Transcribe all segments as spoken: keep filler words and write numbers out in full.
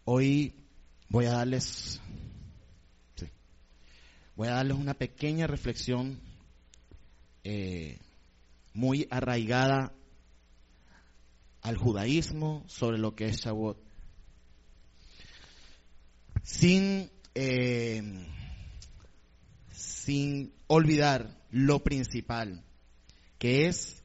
Hoy voy a darles, sí, voy a darles una pequeña reflexión eh, muy arraigada al judaísmo sobre lo que es Shavuot, sin eh, sin olvidar lo principal, que es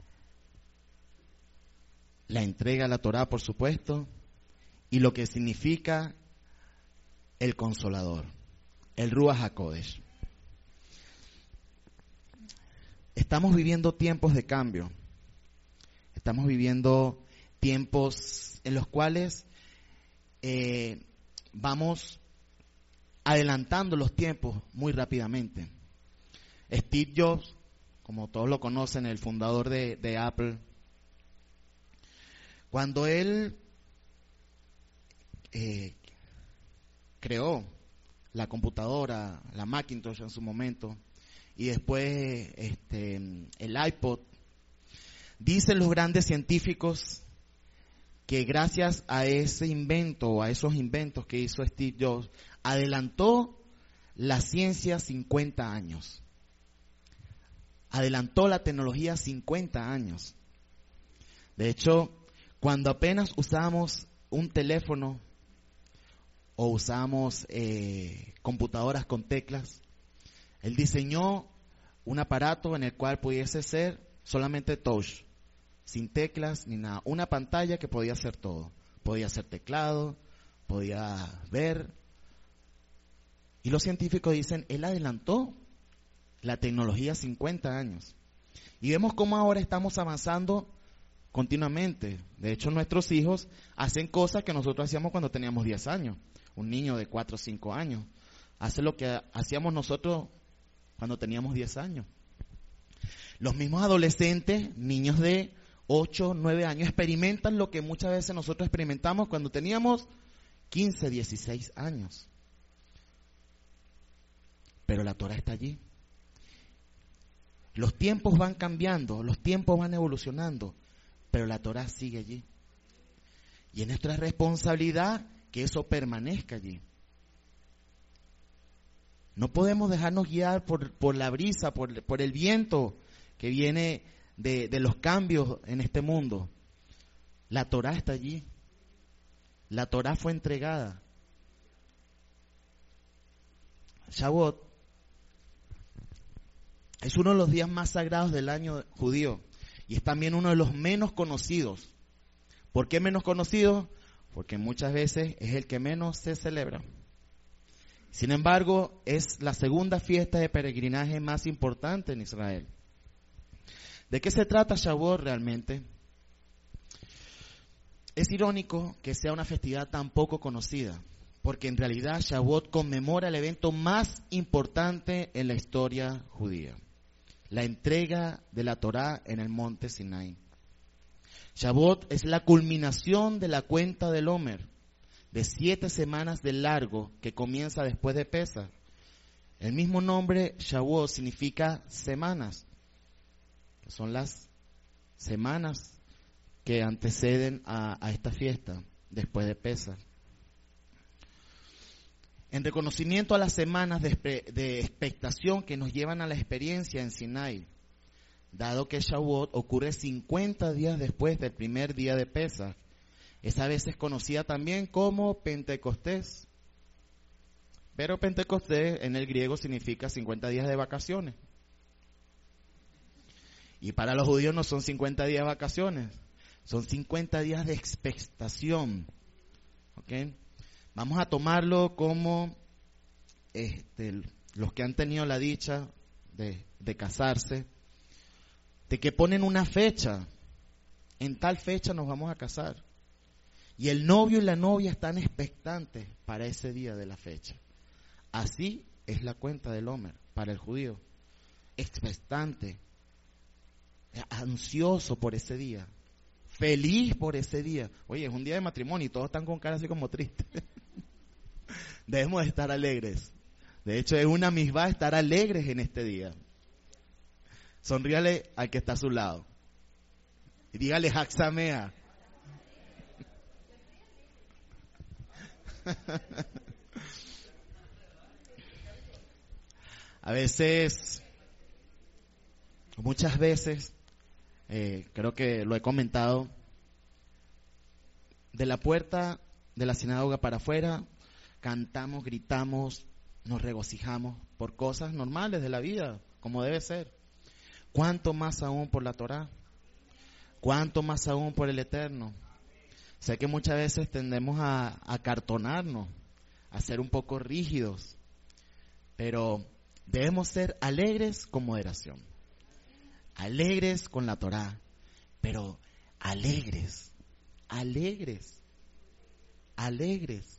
la entrega a la Torá, por supuesto, y lo que significa el Consolador, el Ruach HaKodesh. Estamos viviendo tiempos de cambio. Estamos viviendo tiempos en los cuales eh, vamos adelantando los tiempos muy rápidamente. Steve Jobs, como todos lo conocen, el fundador de, de Apple, cuando él eh, creó la computadora, la Macintosh en su momento, y después este, el iPod, dicen los grandes científicos que gracias a ese invento, a esos inventos que hizo Steve Jobs, adelantó la ciencia cincuenta años. Adelantó la tecnología cincuenta años. De hecho, cuando apenas usábamos un teléfono o usábamos eh, computadoras con teclas, él diseñó un aparato en el cual pudiese ser solamente touch, sin teclas ni nada. Una pantalla que podía hacer todo. Podía ser teclado, podía ver. Y los científicos dicen, él adelantó la tecnología cincuenta años. Y vemos cómo ahora estamos avanzando continuamente. De hecho, nuestros hijos hacen cosas que nosotros hacíamos cuando teníamos diez años. Un niño de cuatro o cinco años hace lo que hacíamos nosotros cuando teníamos diez años. Los mismos adolescentes, niños de ocho, nueve años, experimentan lo que muchas veces nosotros experimentamos cuando teníamos quince, dieciséis años. Pero la Torah está allí. Los tiempos van cambiando, los tiempos van evolucionando, pero la Torah sigue allí. Y es nuestra responsabilidad que eso permanezca allí. No podemos dejarnos guiar por, por la brisa, por, por el viento que viene de, de los cambios en este mundo. La Torah está allí. La Torah fue entregada. Shavuot es uno de los días más sagrados del año judío y es también uno de los menos conocidos. ¿Por qué menos conocido? Porque muchas veces es el que menos se celebra. Sin embargo, es la segunda fiesta de peregrinaje más importante en Israel. ¿De qué se trata Shavuot realmente? Es irónico que sea una festividad tan poco conocida, porque en realidad Shavuot conmemora el evento más importante en la historia judía, la entrega de la Torá en el monte Sinai. Shavuot es la culminación de la cuenta del Omer, de siete semanas de largo que comienza después de Pesaj. El mismo nombre, Shavuot, significa semanas. Son las semanas que anteceden a, a esta fiesta, después de Pesaj. En reconocimiento a las semanas de, de expectación que nos llevan a la experiencia en Sinai, dado que Shavuot ocurre cincuenta días después del primer día de Pesaj, es a veces conocida también como Pentecostés. Pero Pentecostés en el griego significa cincuenta días de vacaciones. Y para los judíos no son cincuenta días de vacaciones, son cincuenta días de expectación. ¿Okay? Vamos a tomarlo como este, los que han tenido la dicha de, de casarse, de que ponen una fecha. En tal fecha nos vamos a casar. Y el novio y la novia están expectantes para ese día de la fecha. Así es la cuenta del Omer para el judío. Expectante, ansioso por ese día, feliz por ese día. Oye, es un día de matrimonio y todos están con cara así como tristes. Debemos de estar alegres. De hecho, es una misbah estar alegres en este día. Sonríale al que está a su lado. Y dígale Hag Sameach. A veces, muchas veces, eh, creo que lo he comentado, de la puerta de la sinagoga para afuera, cantamos, gritamos, nos regocijamos por cosas normales de la vida, como debe ser. ¿Cuánto más aún por la Torá? ¿Cuánto más aún por el Eterno? Sé que muchas veces tendemos a acartonarnos, a ser un poco rígidos, pero debemos ser alegres con moderación, alegres con la Torá, pero alegres, alegres, alegres.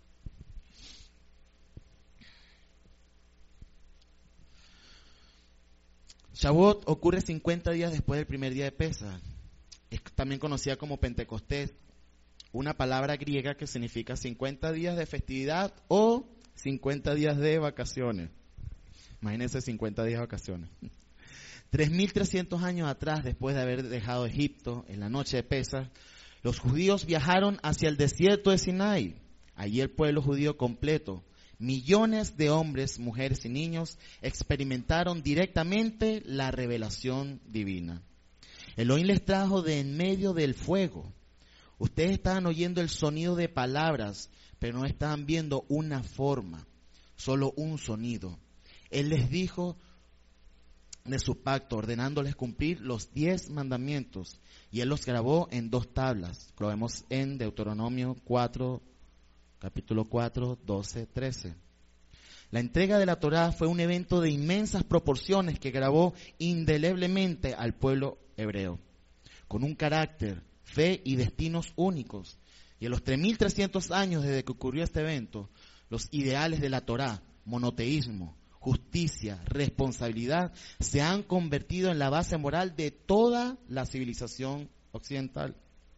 Shavuot ocurre cincuenta días después del primer día de Pesaj. Es también conocida como Pentecostés, una palabra griega que significa cincuenta días de festividad o cincuenta días de vacaciones. Imagínense cincuenta días de vacaciones. tres mil trescientos años atrás, después de haber dejado Egipto en la noche de Pesaj, los judíos viajaron hacia el desierto de Sinai. Allí el pueblo judío completo, millones de hombres, mujeres y niños, experimentaron directamente la revelación divina. Elohim les trajo de en medio del fuego. Ustedes estaban oyendo el sonido de palabras, pero no estaban viendo una forma, solo un sonido. Él les dijo de su pacto, ordenándoles cumplir los diez mandamientos, y él los grabó en dos tablas. Lo vemos en Deuteronomio cuatro, capítulo cuatro, doce, trece. La entrega de la Torá fue un evento de inmensas proporciones que grabó indeleblemente al pueblo hebreo, con un carácter, fe y destinos únicos. Y en los tres mil trescientos años desde que ocurrió este evento, los ideales de la Torá, monoteísmo, justicia, responsabilidad, se han convertido en la base moral de toda la civilización occidental.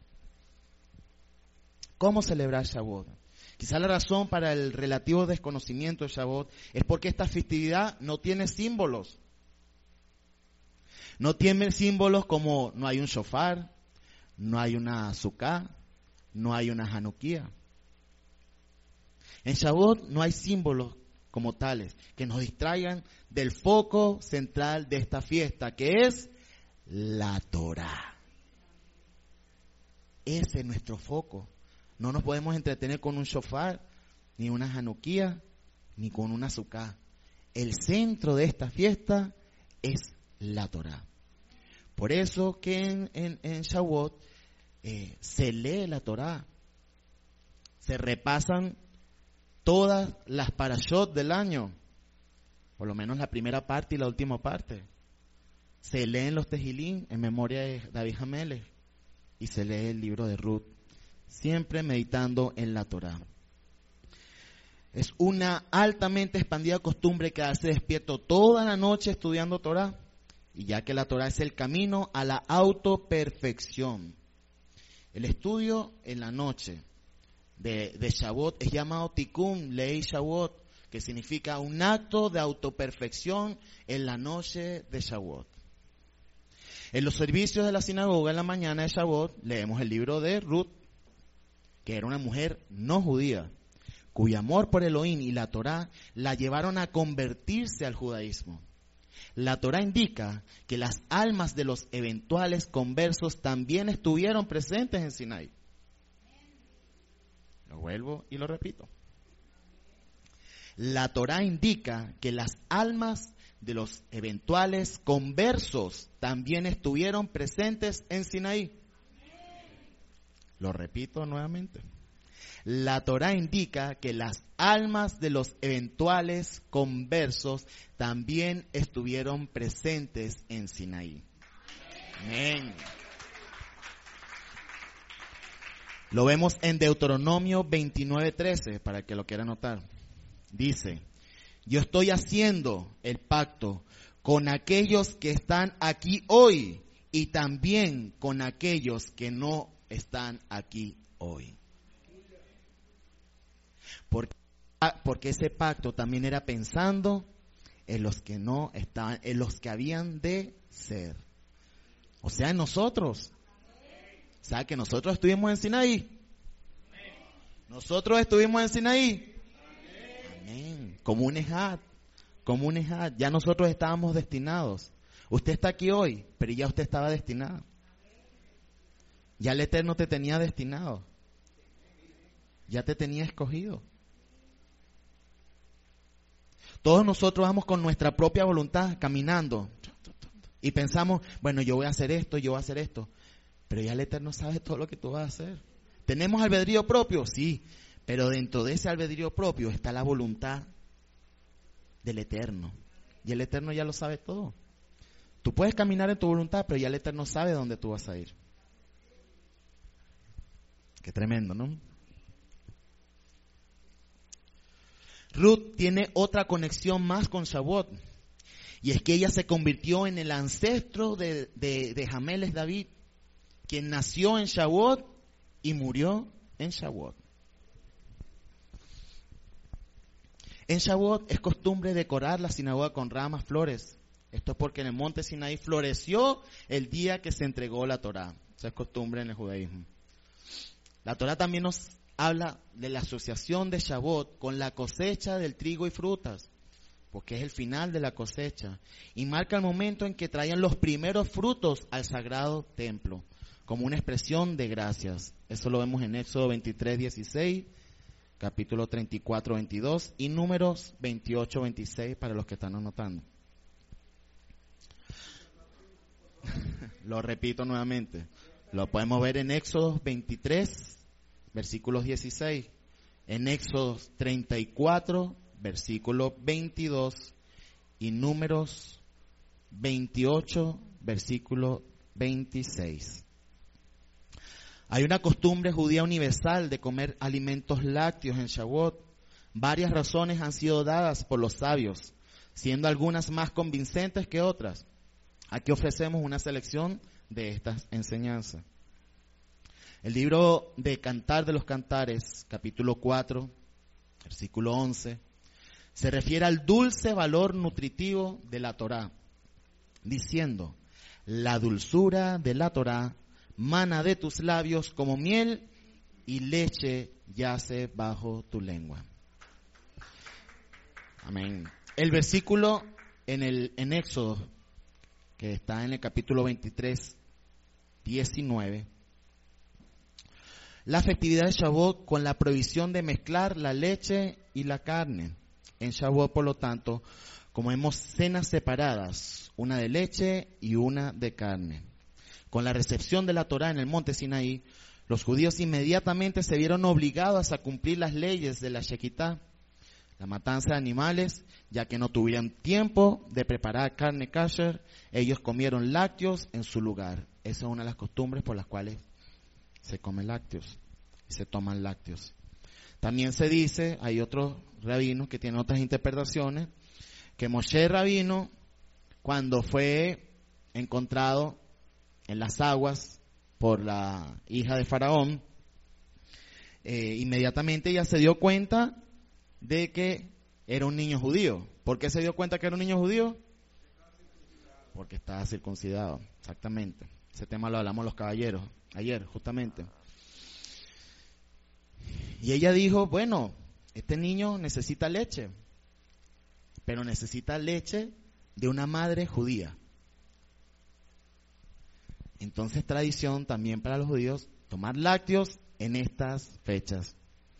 ¿Cómo celebrar Shavuot? Quizá la razón para el relativo desconocimiento de Shavuot es porque esta festividad no tiene símbolos. No tiene símbolos como no hay un shofar, no hay una azúcar, no hay una Hanukkah. En Shavuot no hay símbolos como tales que nos distraigan del foco central de esta fiesta, que es la Torá. Ese es nuestro foco. No nos podemos entretener con un shofar, ni una Hanukkah, ni con una azúcar. El centro de esta fiesta es la Torá. Por eso que en, en, en Shavuot eh, se lee la Torá, se repasan todas las parashot del año, por lo menos la primera parte y la última parte. Se leen los Tejilín en memoria de David Hamelech y se lee el libro de Ruth, siempre meditando en la Torá. Es una altamente expandida costumbre quedarse despierto toda la noche estudiando Torá, y ya que la Torá es el camino a la autoperfección. El estudio en la noche de, de Shavuot es llamado Tikkun Lei Shavuot, que significa un acto de autoperfección en la noche de Shavuot. En los servicios de la sinagoga en la mañana de Shavuot leemos el libro de Ruth, que era una mujer no judía, cuyo amor por Elohim y la Torá la llevaron a convertirse al judaísmo. La Torá indica que las almas de los eventuales conversos también estuvieron presentes en Sinai. Lo vuelvo y lo repito. La Torá indica que las almas de los eventuales conversos también estuvieron presentes en Sinaí. Lo repito nuevamente. La Torá indica que las almas de los eventuales conversos también estuvieron presentes en Sinaí. Amén. Lo vemos en Deuteronomio veintinueve trece, para que lo quiera anotar. Dice: yo estoy haciendo el pacto con aquellos que están aquí hoy y también con aquellos que no están aquí hoy. Porque, porque ese pacto también era pensando en los que no estaban, en los que habían de ser. O sea, en nosotros. O sea, que nosotros estuvimos en Sinaí. Nosotros estuvimos en Sinaí. Amén. Amén. Como un ejad, como un ejad. Ya nosotros estábamos destinados. Usted está aquí hoy, pero ya usted estaba destinado. Ya el Eterno te tenía destinado. Ya te tenía escogido. Todos nosotros vamos con nuestra propia voluntad caminando y pensamos, bueno, yo voy a hacer esto, yo voy a hacer esto. Pero ya el Eterno sabe todo lo que tú vas a hacer. ¿Tenemos albedrío propio? Sí, pero dentro de ese albedrío propio está la voluntad del Eterno. Y el Eterno ya lo sabe todo. Tú puedes caminar en tu voluntad, pero ya el Eterno sabe dónde tú vas a ir. Qué tremendo, ¿no? Ruth tiene otra conexión más con Shavuot. Y es que ella se convirtió en el ancestro de, de, de Jameles David, quien nació en Shavuot y murió en Shavuot. En Shavuot es costumbre decorar la sinagoga con ramas, flores. Esto es porque en el monte Sinaí floreció el día que se entregó la Torá. Esa es costumbre en el judaísmo. La Torá también nos habla de la asociación de Shavuot con la cosecha del trigo y frutas, porque es el final de la cosecha, y marca el momento en que traían los primeros frutos al sagrado templo, como una expresión de gracias. Eso lo vemos en Éxodo veintitrés, dieciséis, capítulo treinta y cuatro, veintidós y Números veintiocho, veintiséis para los que están anotando. Lo repito nuevamente. Lo podemos ver en Éxodo veintitrés, versículos dieciséis, en Éxodo treinta y cuatro, versículo veintidós y Números veintiocho, versículo veintiséis. Hay una costumbre judía universal de comer alimentos lácteos en Shavuot. Varias razones han sido dadas por los sabios, siendo algunas más convincentes que otras. Aquí ofrecemos una selección de estas enseñanzas. El libro de Cantar de los Cantares, capítulo cuatro, versículo once, se refiere al dulce valor nutritivo de la Torá, diciendo: la dulzura de la Torá mana de tus labios como miel y leche yace bajo tu lengua. Amén. El versículo en el en Éxodo, que está en el capítulo veintitrés, diecinueve, la festividad de Shavuot con la prohibición de mezclar la leche y la carne. En Shavuot, por lo tanto, comemos cenas separadas, una de leche y una de carne. Con la recepción de la Torá en el monte Sinaí, los judíos inmediatamente se vieron obligados a cumplir las leyes de la Shequitá, la matanza de animales, ya que no tuvieron tiempo de preparar carne kosher. Ellos comieron lácteos en su lugar. Esa es una de las costumbres por las cuales se comen lácteos y se toman lácteos. También se dice, hay otros rabinos que tienen otras interpretaciones, que Moshe rabino, cuando fue encontrado en las aguas por la hija de Faraón, eh, inmediatamente ella se dio cuenta de que era un niño judío. ¿Por qué se dio cuenta que era un niño judío? Porque estaba circuncidado, exactamente. Ese tema lo hablamos los caballeros ayer, justamente. Y ella dijo, bueno, este niño necesita leche, pero necesita leche de una madre judía. Entonces, tradición también para los judíos tomar lácteos en estas fechas.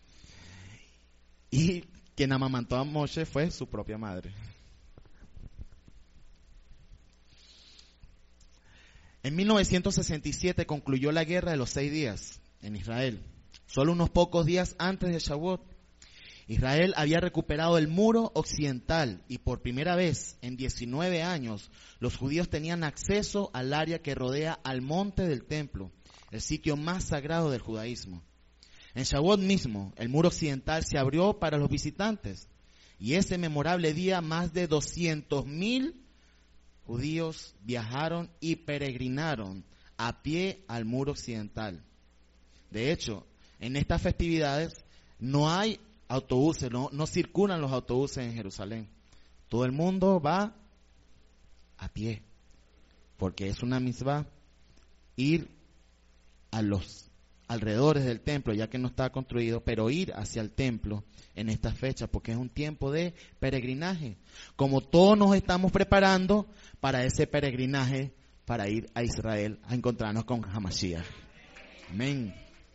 Y quien amamantó a Moshe fue su propia madre. En mil novecientos sesenta y siete concluyó la guerra de los seis días en Israel. Solo unos pocos días antes de Shavuot, Israel había recuperado el muro occidental y por primera vez en diecinueve años los judíos tenían acceso al área que rodea al monte del templo, el sitio más sagrado del judaísmo. En Shavuot mismo, el muro occidental se abrió para los visitantes y ese memorable día más de doscientos mil judíos viajaron y peregrinaron a pie al muro occidental. De hecho, en estas festividades no hay autobuses, no, no circulan los autobuses en Jerusalén. Todo el mundo va a pie, porque es una mitzvah ir a los alrededores del templo, ya que no está construido, pero ir hacia el templo en esta fecha, porque es un tiempo de peregrinaje. Como todos nos estamos preparando para ese peregrinaje, para ir a Israel a encontrarnos con Hamashiach. Amén.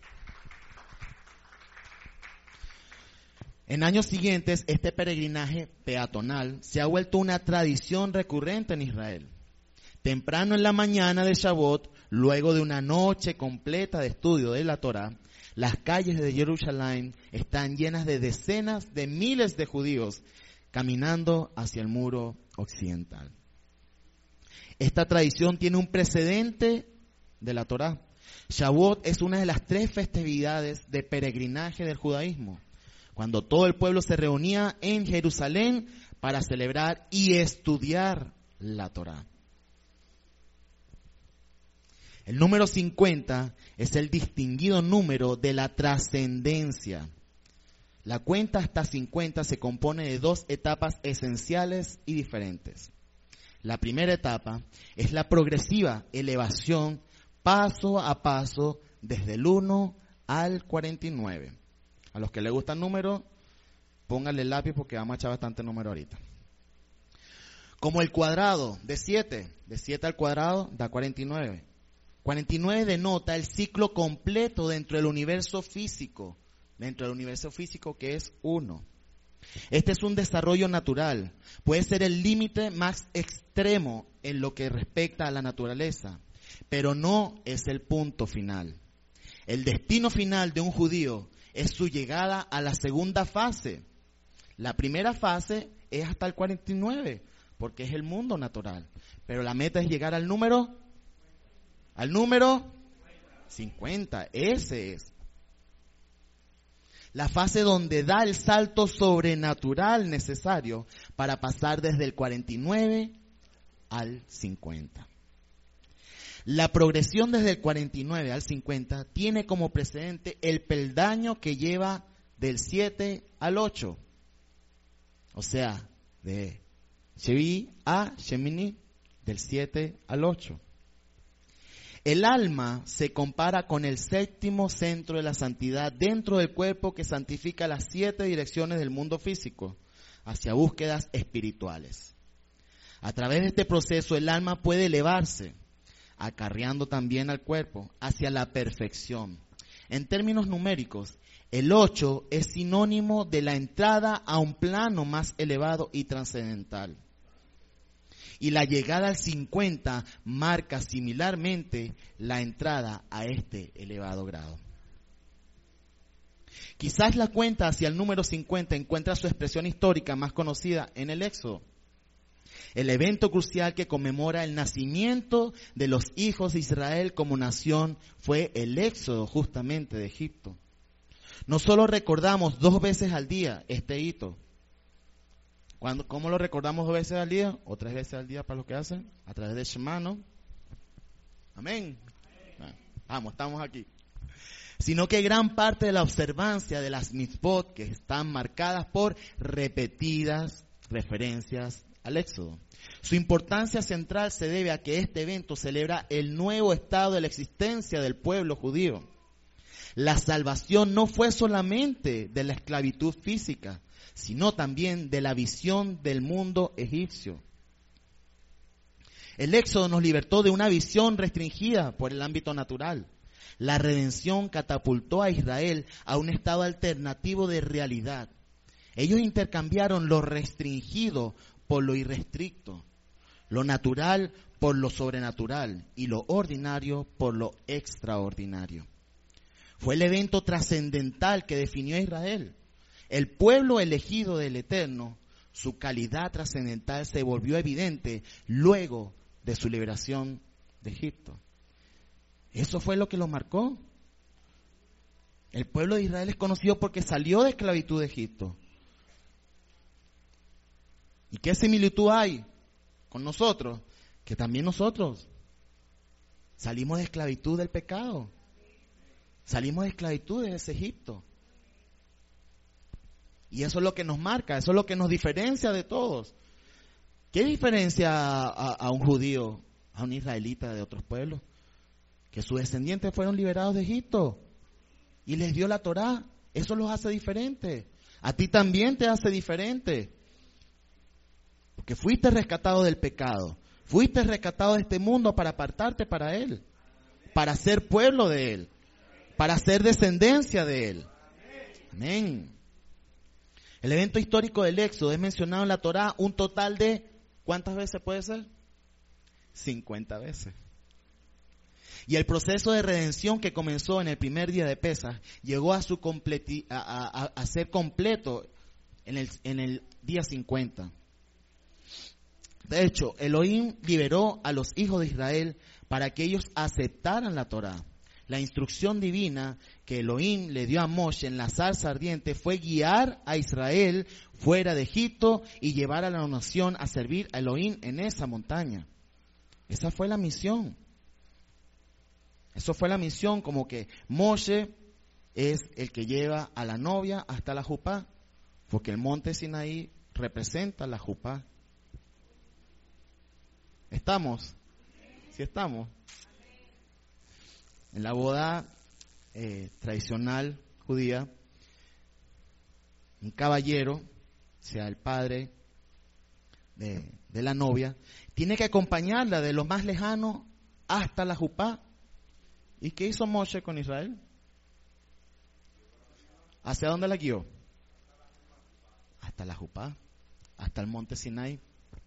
En años siguientes, este peregrinaje peatonal se ha vuelto una tradición recurrente en Israel. Temprano en la mañana de Shavuot, luego de una noche completa de estudio de la Torá, las calles de Jerusalén están llenas de decenas de miles de judíos caminando hacia el muro occidental. Esta tradición tiene un precedente de la Torá. Shavuot es una de las tres festividades de peregrinaje del judaísmo, cuando todo el pueblo se reunía en Jerusalén para celebrar y estudiar la Torá. El número cincuenta es el distinguido número de la trascendencia. La cuenta hasta cincuenta se compone de dos etapas esenciales y diferentes. La primera etapa es la progresiva elevación paso a paso desde el uno al cuarenta y nueve. A los que les gusta el número, pónganle el lápiz porque vamos a echar bastante número ahorita. Como el cuadrado de siete, de siete al cuadrado da cuarenta y nueve. cuarenta y nueve denota el ciclo completo dentro del universo físico, dentro del universo físico que es uno. Este es un desarrollo natural, puede ser el límite más extremo en lo que respecta a la naturaleza, pero no es el punto final. El destino final de un judío es su llegada a la segunda fase. La primera fase es hasta el cuarenta y nueve, porque es el mundo natural, pero la meta es llegar al número Al número cincuenta, ese es. La fase donde da el salto sobrenatural necesario para pasar desde el cuarenta y nueve al cincuenta. La progresión desde el cuarenta y nueve al cincuenta tiene como precedente el peldaño que lleva del siete al ocho. O sea, de Shevi a Shemini, del siete al ocho. El alma se compara con el séptimo centro de la santidad dentro del cuerpo que santifica las siete direcciones del mundo físico hacia búsquedas espirituales. A través de este proceso el alma puede elevarse, acarreando también al cuerpo hacia la perfección. En términos numéricos, el ocho es sinónimo de la entrada a un plano más elevado y trascendental. Y la llegada al cincuenta marca similarmente la entrada a este elevado grado. Quizás la cuenta hacia el número cincuenta encuentra su expresión histórica más conocida en el Éxodo, el evento crucial que conmemora el nacimiento de los hijos de Israel como nación fue el Éxodo justamente de Egipto. No solo recordamos dos veces al día este hito. Cuando, ¿Cómo lo recordamos dos veces al día? O tres veces al día para los que hacen. A través de Shema, ¿no? Amén. Amén. Vamos, estamos aquí. Sino que gran parte de la observancia de las mitzvot que están marcadas por repetidas referencias al Éxodo. Su importancia central se debe a que este evento celebra el nuevo estado de la existencia del pueblo judío. La salvación no fue solamente de la esclavitud física, sino también de la visión del mundo egipcio. El Éxodo nos libertó de una visión restringida por el ámbito natural. La redención catapultó a Israel a un estado alternativo de realidad. Ellos intercambiaron lo restringido por lo irrestricto, lo natural por lo sobrenatural y lo ordinario por lo extraordinario. Fue el evento trascendental que definió a Israel. El pueblo elegido del Eterno, su calidad trascendental se volvió evidente luego de su liberación de Egipto. Eso fue lo que lo marcó. El pueblo de Israel es conocido porque salió de esclavitud de Egipto. ¿Y qué similitud hay con nosotros? Que también nosotros salimos de esclavitud del pecado. Salimos de esclavitud de ese Egipto. Y eso es lo que nos marca, eso es lo que nos diferencia de todos. ¿Qué diferencia a, a, a un judío, a un israelita de otros pueblos? Que sus descendientes fueron liberados de Egipto. y les dio la Torá. Eso los hace diferentes. A ti también te hace diferente. Porque fuiste rescatado del pecado. Fuiste rescatado de este mundo para apartarte para Él. Para ser pueblo de Él. Para ser descendencia de Él. Amén. El evento histórico del Éxodo es mencionado en la Torá un total de, ¿cuántas veces puede ser? cincuenta veces. Y el proceso de redención que comenzó en el primer día de Pesaj llegó a su completi- a, a, a ser completo en el, en el día cincuenta. De hecho, Elohim liberó a los hijos de Israel para que ellos aceptaran la Torá. La instrucción divina que Elohim le dio a Moshe en la zarza ardiente fue guiar a Israel fuera de Egipto y llevar a la nación a servir a Elohim en esa montaña. Esa fue la misión. Eso fue la misión, como que Moshe es el que lleva a la novia hasta la jupá, porque el monte Sinaí representa la jupá. ¿Estamos? ¿Sí estamos? En la boda eh, tradicional judía, un caballero, sea el padre de, de la novia, tiene que acompañarla de lo más lejano hasta la jupá. ¿Y qué hizo Moshe con Israel? ¿Hacia dónde la guió? Hasta la jupá, hasta el monte Sinaí.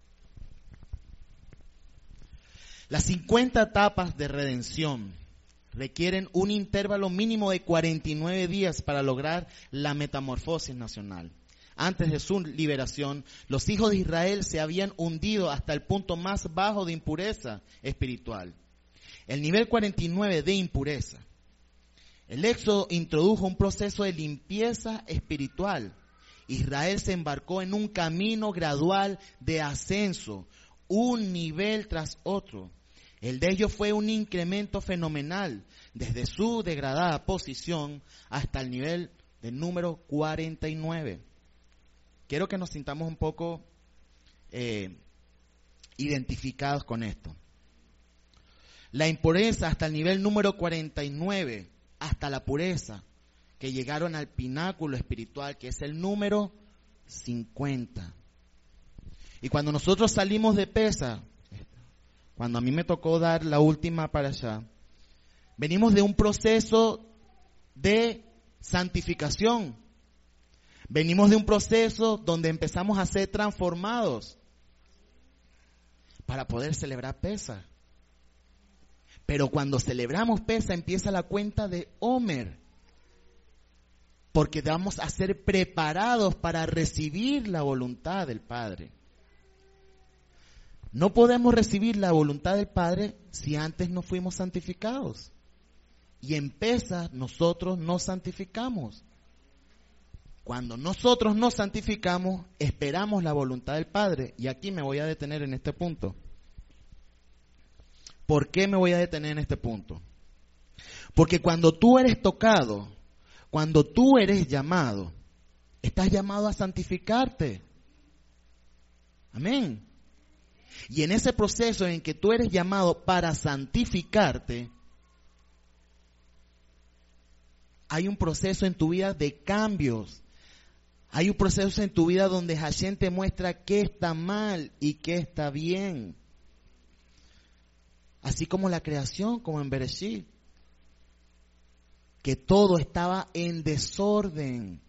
Las cincuenta etapas de redención requieren un intervalo mínimo de cuarenta y nueve días para lograr la metamorfosis nacional. Antes de su liberación, los hijos de Israel se habían hundido hasta el punto más bajo de impureza espiritual. El nivel cuarenta y nueve de impureza. El Éxodo introdujo un proceso de limpieza espiritual. Israel se embarcó en un camino gradual de ascenso, un nivel tras otro. El de ellos fue un incremento fenomenal, desde su degradada posición hasta el nivel del número cuarenta y nueve. Quiero que nos sintamos un poco eh, identificados con esto. La impureza hasta el nivel número cuarenta y nueve, hasta la pureza, que llegaron al pináculo espiritual, que es el número cincuenta. Y cuando nosotros salimos de Pesaj, cuando a mí me tocó dar la última para allá, venimos de un proceso de santificación. Venimos de un proceso donde empezamos a ser transformados para poder celebrar Pesaj. Pero cuando celebramos Pesaj empieza la cuenta de Omer, porque vamos a ser preparados para recibir la voluntad del Padre. No podemos recibir la voluntad del Padre si antes no fuimos santificados. Y en Pesaj nosotros nos santificamos. Cuando nosotros nos santificamos, esperamos la voluntad del Padre. Y aquí me voy a detener en este punto. ¿Por qué me voy a detener en este punto? Porque cuando tú eres tocado, cuando tú eres llamado, estás llamado a santificarte. Amén. Y en ese proceso en que tú eres llamado para santificarte, hay un proceso en tu vida de cambios. Hay un proceso en tu vida donde Hashem te muestra qué está mal y qué está bien. Así como la creación, como en Bereshit, que todo estaba en desorden.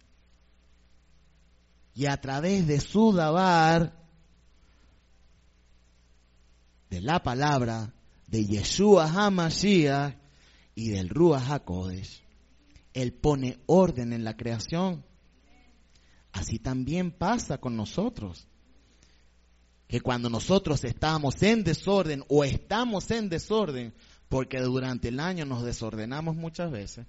Y a través de su dabar, de la palabra, de Yeshua HaMashiach y del Ruach HaKodesh, Él pone orden en la creación. Así también pasa con nosotros. Que cuando nosotros estamos en desorden o estamos en desorden, porque durante el año nos desordenamos muchas veces.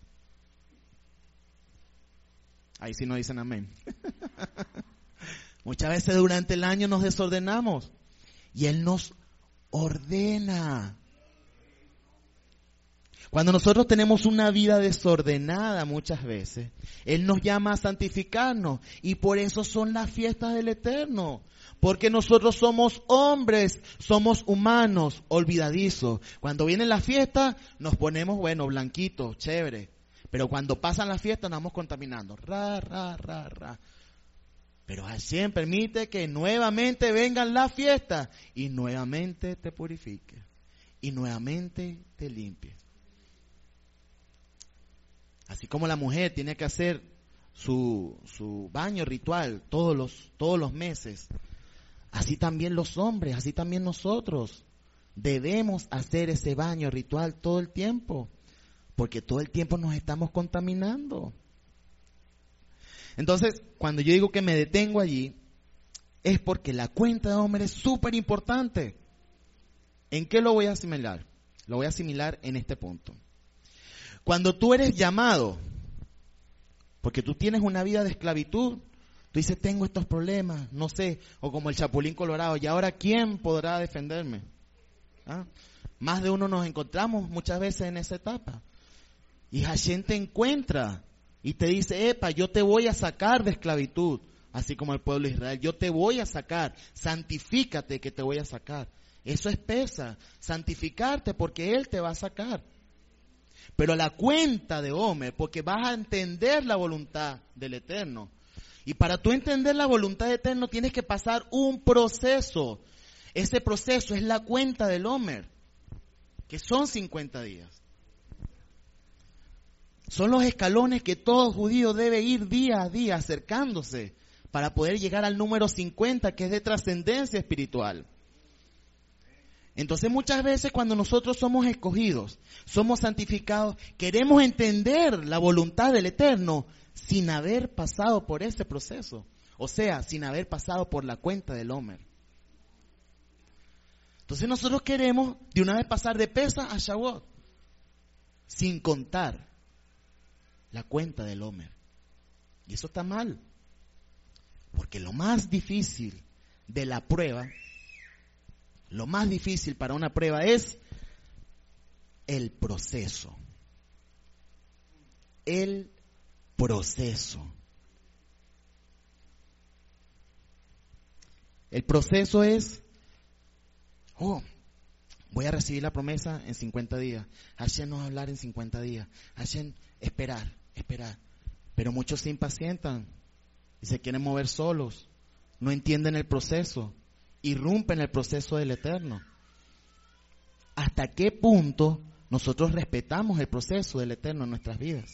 Ahí sí no dicen amén. Muchas veces durante el año nos desordenamos y Él nos ordena. Cuando nosotros tenemos una vida desordenada muchas veces, Él nos llama a santificarnos y por eso son las fiestas del Eterno. Porque nosotros somos hombres, somos humanos, olvidadizos. Cuando viene la fiesta nos ponemos, bueno, blanquitos, chévere. Pero cuando pasan las fiestas nos vamos contaminando. Ra, ra, ra, ra. Pero Hashem permite que nuevamente vengan las fiestas y nuevamente te purifique y nuevamente te limpie. Así como la mujer tiene que hacer su, su baño ritual todos los, todos los meses, así también los hombres, así también nosotros debemos hacer ese baño ritual todo el tiempo, porque todo el tiempo nos estamos contaminando. Entonces, cuando yo digo que me detengo allí, es porque la cuenta de Omer es súper importante. ¿En qué lo voy a asimilar? Lo voy a asimilar en este punto. Cuando tú eres llamado, porque tú tienes una vida de esclavitud, tú dices, tengo estos problemas, no sé, o como el Chapulín Colorado, ¿y ahora quién podrá defenderme? ¿Ah? Más de uno nos encontramos muchas veces en esa etapa. Y Hashem te encuentra y te dice, epa, yo te voy a sacar de esclavitud, así como el pueblo de Israel, yo te voy a sacar, santifícate que te voy a sacar. Eso es pesa, santificarte porque Él te va a sacar. Pero la cuenta de Omer, porque vas a entender la voluntad del Eterno. Y para tú entender la voluntad del Eterno tienes que pasar un proceso. Ese proceso es la cuenta del Omer, que son cincuenta días. Son los escalones que todo judío debe ir día a día acercándose para poder llegar al número cincuenta, que es de trascendencia espiritual. Entonces muchas veces cuando nosotros somos escogidos, somos santificados, queremos entender la voluntad del Eterno sin haber pasado por ese proceso. O sea, sin haber pasado por la cuenta del Omer. Entonces nosotros queremos de una vez pasar de Pesa a Shavuot, sin contar la cuenta del Omer. Y eso está mal. Porque lo más difícil de la prueba, lo más difícil para una prueba es el proceso. El proceso. El proceso es, oh, voy a recibir la promesa en cincuenta días. Hashem nos va a hablar en cincuenta días. Hashem, esperar, esperar. Pero muchos se impacientan y se quieren mover solos. No entienden el proceso. Irrumpen el proceso del Eterno. ¿Hasta qué punto nosotros respetamos el proceso del Eterno en nuestras vidas?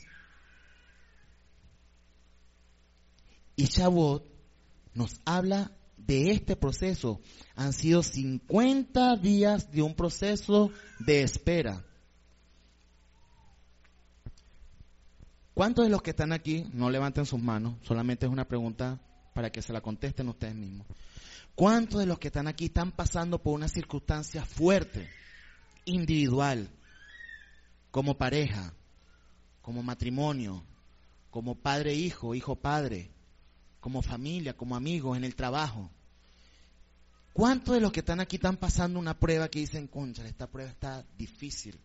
Y Shavuot nos habla de este proceso. Han sido cincuenta días de un proceso de espera. ¿Cuántos de los que están aquí, no levanten sus manos, solamente es una pregunta para que se la contesten ustedes mismos? ¿Cuántos de los que están aquí están pasando por una circunstancia fuerte, individual, como pareja, como matrimonio, como padre-hijo, hijo-padre, como familia, como amigos, en el trabajo? ¿Cuántos de los que están aquí están pasando una prueba que dicen, concha, esta prueba está difícil?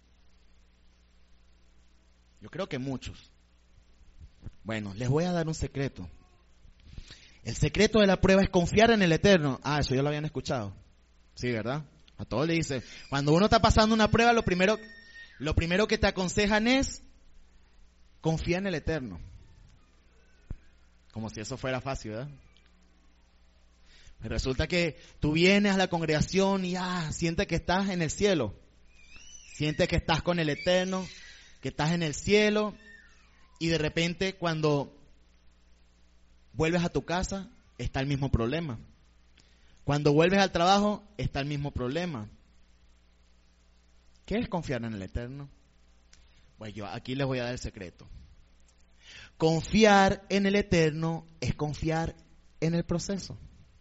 Yo creo que muchos. Bueno, les voy a dar un secreto. El secreto de la prueba es confiar en el Eterno. Ah, eso ya lo habían escuchado. Sí, ¿verdad? A todos le dice, cuando uno está pasando una prueba, lo primero, lo primero que te aconsejan es confía en el Eterno. Como si eso fuera fácil, ¿verdad? Pero resulta que tú vienes a la congregación y ah, sientes que estás en el cielo. Sientes que estás con el Eterno, que estás en el cielo. Y de repente cuando vuelves a tu casa, está el mismo problema. Cuando vuelves al trabajo, está el mismo problema. ¿Qué es confiar en el Eterno? Pues yo aquí les voy a dar el secreto. Confiar en el Eterno es confiar en el proceso.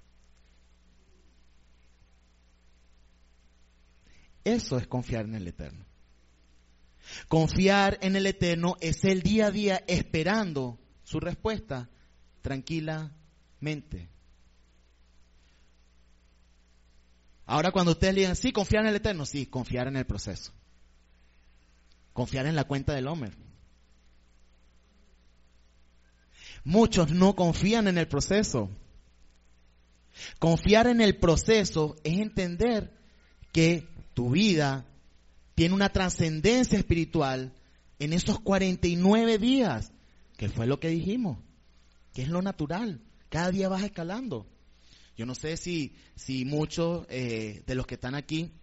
Eso es confiar en el Eterno. Confiar en el Eterno es el día a día esperando su respuesta tranquilamente. Ahora cuando ustedes digan, sí, confiar en el Eterno, sí, confiar en el proceso. Confiar en la cuenta del Omer. Muchos no confían en el proceso. Confiar en el proceso es entender que tu vida tiene una trascendencia espiritual en esos cuarenta y nueve días, que fue lo que dijimos, que es lo natural. Cada día vas escalando. Yo no sé si, si muchos eh, de los que están aquí,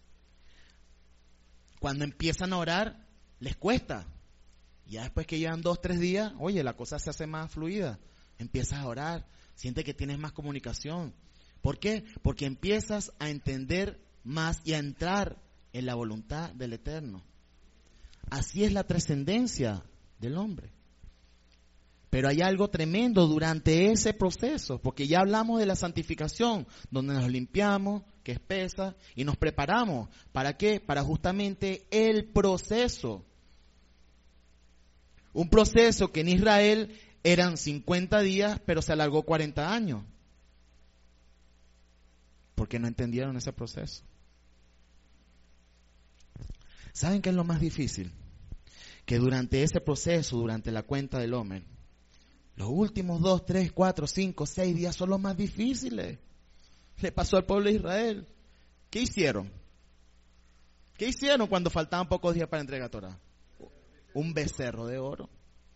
cuando empiezan a orar, les cuesta. Ya después que llevan dos, tres días, oye, la cosa se hace más fluida. Empiezas a orar, sientes que tienes más comunicación. ¿Por qué? Porque empiezas a entender más y a entrar en la voluntad del Eterno. Así es la trascendencia del hombre. Pero hay algo tremendo durante ese proceso, porque ya hablamos de la santificación, donde nos limpiamos, que es pesa, y nos preparamos. ¿Para qué? Para justamente el proceso. Un proceso que en Israel eran cincuenta días, pero se alargó cuarenta años. Porque no entendieron ese proceso. ¿Saben qué es lo más difícil? Que durante ese proceso, durante la cuenta del Omer, los últimos dos, tres, cuatro, cinco, seis días son los más difíciles. Le pasó al pueblo de Israel. ¿Qué hicieron? ¿Qué hicieron cuando faltaban pocos días para entregar Torah? Un becerro de oro.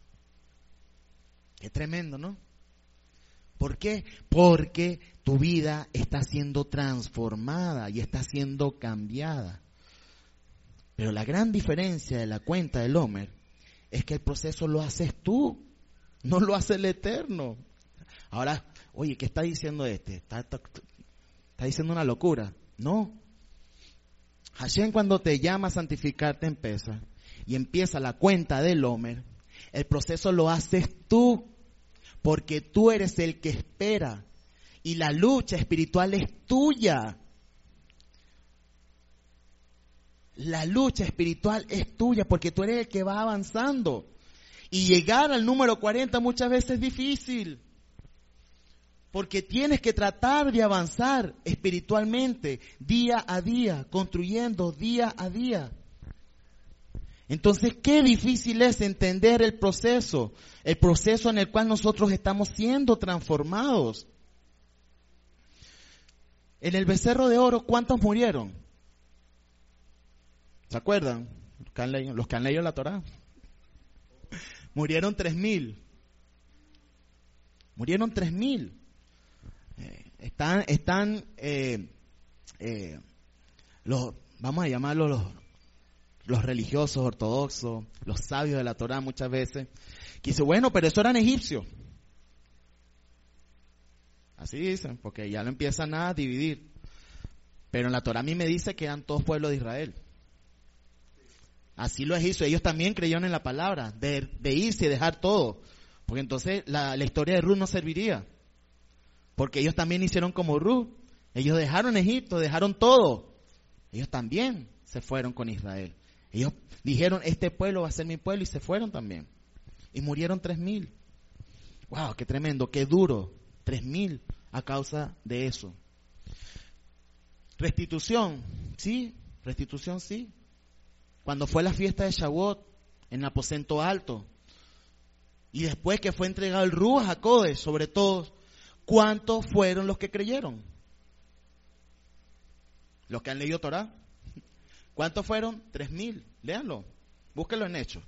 Qué tremendo, ¿no? ¿Por qué? Porque tu vida está siendo transformada y está siendo cambiada. Pero la gran diferencia de la cuenta del Omer es que el proceso lo haces tú, no lo hace el Eterno. Ahora, oye, ¿qué está diciendo este? ¿Está, está, está diciendo una locura? No. Hashem, cuando te llama a santificarte, empieza y empieza la cuenta del Omer, el proceso lo haces tú, porque tú eres el que espera y la lucha espiritual es tuya. La lucha espiritual es tuya porque tú eres el que va avanzando. Y llegar al número cuarenta muchas veces es difícil. Porque tienes que tratar de avanzar espiritualmente día a día, construyendo día a día. Entonces, qué difícil es entender el proceso, el proceso en el cual nosotros estamos siendo transformados. En el becerro de oro, ¿cuántos murieron? ¿Se acuerdan? Los que han leído, los que han leído la Torá. Murieron tres mil. Murieron tres mil. Eh, están, están, eh, eh, los, vamos a llamarlos los, los religiosos ortodoxos, los sabios de la Torá muchas veces, que dicen, bueno, pero eso eran egipcios. Así dicen, porque ya lo empiezan a dividir. Pero en la Torá a mí me dice que eran todos pueblos de Israel. Así lo hizo. Ellos también creyeron en la palabra de, de irse y dejar todo. Porque entonces la, la historia de Ruth no serviría. Porque ellos también hicieron como Ruth. Ellos dejaron Egipto, dejaron todo. Ellos también se fueron con Israel. Ellos dijeron, este pueblo va a ser mi pueblo, y se fueron también. Y murieron tres mil. ¡Wow! ¡Qué tremendo! ¡Qué duro! Tres mil a causa de eso. Restitución. Sí, restitución sí. Cuando fue la fiesta de Shavuot, en el aposento alto, y después que fue entregado el Ruach HaKodesh sobre todos, ¿cuántos fueron los que creyeron? Los que han leído Torah. ¿Cuántos fueron? Tres mil. Léanlo. Búsquenlo en Hechos.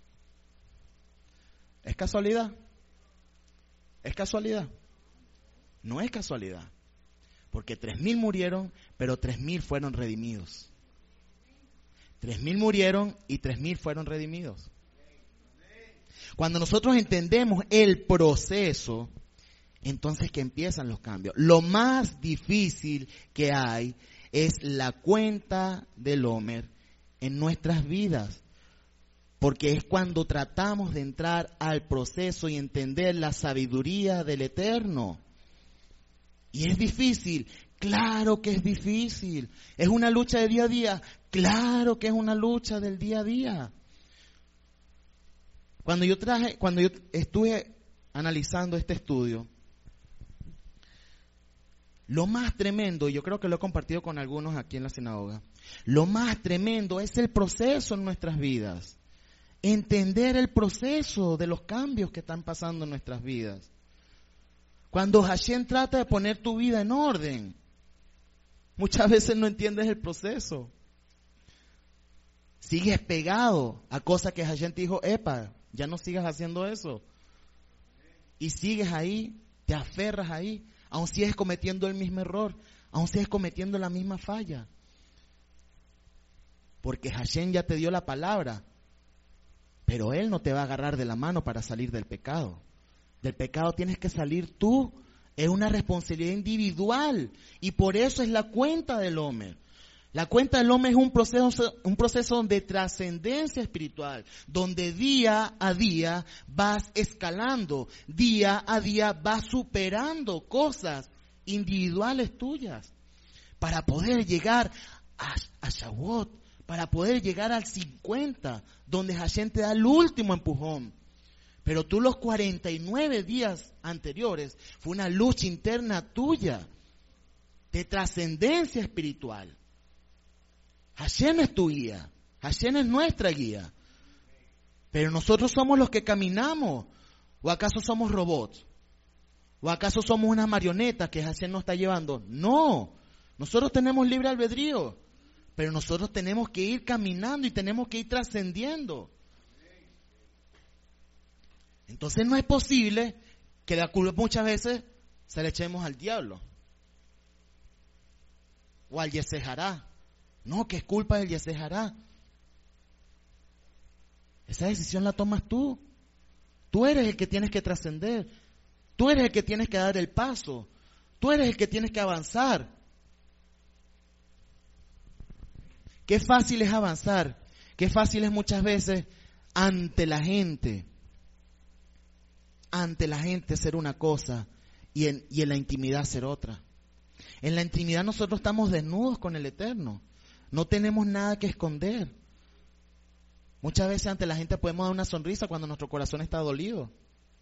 ¿Es casualidad? ¿Es casualidad? No es casualidad. Porque tres mil murieron, pero tres mil fueron redimidos. Tres mil murieron y tres mil fueron redimidos. Cuando nosotros entendemos el proceso, entonces que empiezan los cambios. Lo más difícil que hay es la cuenta del Omer en nuestras vidas. Porque es cuando tratamos de entrar al proceso y entender la sabiduría del Eterno. Y es difícil. Claro que es difícil. ¿Es una lucha de día a día? Claro que es una lucha del día a día. Cuando yo traje, cuando yo estuve analizando este estudio, lo más tremendo, y yo creo que lo he compartido con algunos aquí en la sinagoga, lo más tremendo es el proceso en nuestras vidas. Entender el proceso de los cambios que están pasando en nuestras vidas. Cuando Hashem trata de poner tu vida en orden, muchas veces no entiendes el proceso. Sigues pegado a cosas que Hashem te dijo, epa, ya no sigas haciendo eso. Y sigues ahí, te aferras ahí, aún sigues cometiendo el mismo error, aún sigues cometiendo la misma falla. Porque Hashem ya te dio la palabra, pero Él no te va a agarrar de la mano para salir del pecado. Del pecado tienes que salir tú, es una responsabilidad individual, y por eso es la cuenta del Omer. La cuenta del Omer es un proceso, un proceso de trascendencia espiritual, donde día a día vas escalando, día a día vas superando cosas individuales tuyas, para poder llegar a, a Shavuot, para poder llegar al cincuenta, donde Hashem te da el último empujón. Pero tú los cuarenta y nueve días anteriores fue una lucha interna tuya, de trascendencia espiritual. Hashem es tu guía, Hashem es nuestra guía. Pero nosotros somos los que caminamos. ¿O acaso somos robots? ¿O acaso somos unas marionetas que Hashem nos está llevando? No, nosotros tenemos libre albedrío, pero nosotros tenemos que ir caminando y tenemos que ir trascendiendo. Entonces no es posible que la culpa muchas veces se le echemos al diablo o al Yesejará. No, que es culpa del Yesejará. Esa decisión la tomas tú. Tú eres el que tienes que trascender. Tú eres el que tienes que dar el paso. Tú eres el que tienes que avanzar. Qué fácil es avanzar. Qué fácil es muchas veces ante la gente. Ante la gente ser una cosa y en, y en la intimidad ser otra. En la intimidad nosotros estamos desnudos con el Eterno. No tenemos nada que esconder. Muchas veces ante la gente podemos dar una sonrisa cuando nuestro corazón está dolido.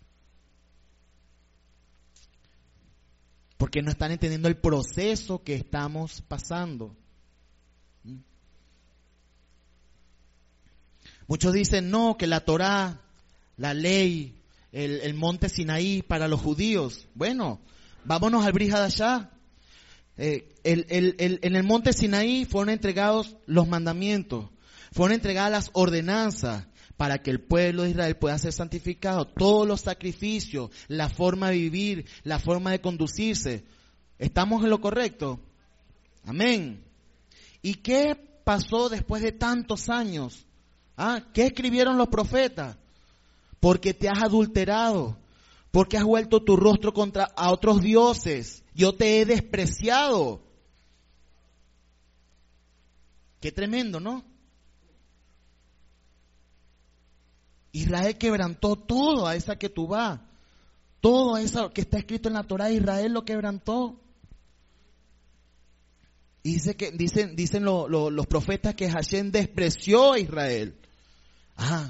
Porque no están entendiendo el proceso que estamos pasando. Muchos dicen, no, que la Torá, la ley, el, el monte Sinaí para los judíos. Bueno, vámonos al Brit Hadashah. Eh, el, el, el, en el monte Sinaí fueron entregados los mandamientos, fueron entregadas las ordenanzas para que el pueblo de Israel pueda ser santificado. Todos los sacrificios, la forma de vivir, la forma de conducirse. ¿Estamos en lo correcto? Amén. ¿Y qué pasó después de tantos años? ¿Ah? ¿Qué escribieron los profetas? Porque te has adulterado, porque has vuelto tu rostro contra a otros dioses. Yo te he despreciado. Qué tremendo, ¿no? Israel quebrantó todo a esa que tú vas. Todo eso que está escrito en la Torá, Israel lo quebrantó. Y dice que, dicen, dicen lo, lo, los profetas que Hashem despreció a Israel. Ah,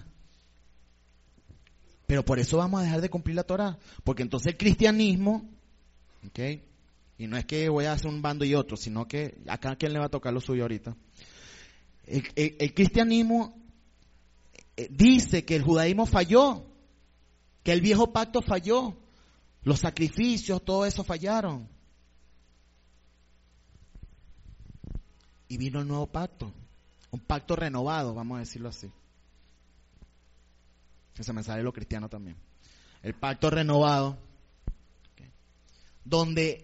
pero por eso vamos a dejar de cumplir la Torá. Porque entonces el cristianismo, ¿ok? Y no es que voy a hacer un bando y otro, sino que acá a quién le va a tocar lo suyo ahorita. El, el, el cristianismo dice que el judaísmo falló, que el viejo pacto falló, los sacrificios, todo eso fallaron. Y vino el nuevo pacto, un pacto renovado, vamos a decirlo así. Que se me sale lo cristiano también. El pacto renovado, okay, donde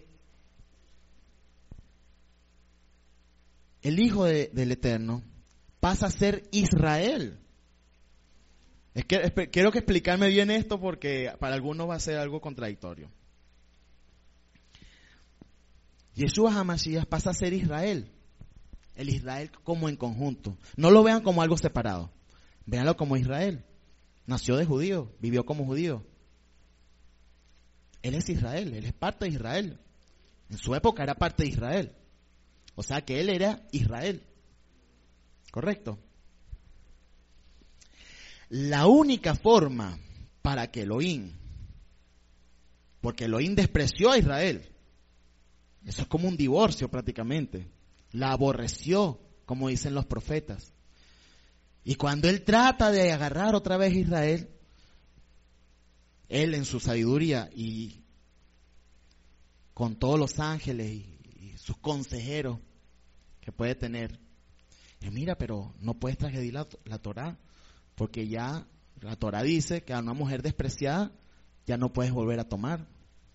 el Hijo de, del Eterno pasa a ser Israel. Es que es, quiero que explicarme bien esto porque para algunos va a ser algo contradictorio. Yeshua HaMashiach pasa a ser Israel. El Israel como en conjunto. No lo vean como algo separado. Véanlo como Israel. Nació de judío, vivió como judío. Él es Israel, él es parte de Israel. En su época era parte de Israel. O sea que él era Israel. ¿Correcto? La única forma para que Elohim, porque Elohim despreció a Israel, eso es como un divorcio prácticamente, la aborreció, como dicen los profetas. Y cuando él trata de agarrar otra vez a Israel, él en su sabiduría y con todos los ángeles y, y sus consejeros que puede tener, Y mira, pero no puedes transgredir la, la Torá, porque ya la Torá dice que a una mujer despreciada ya no puedes volver a tomar.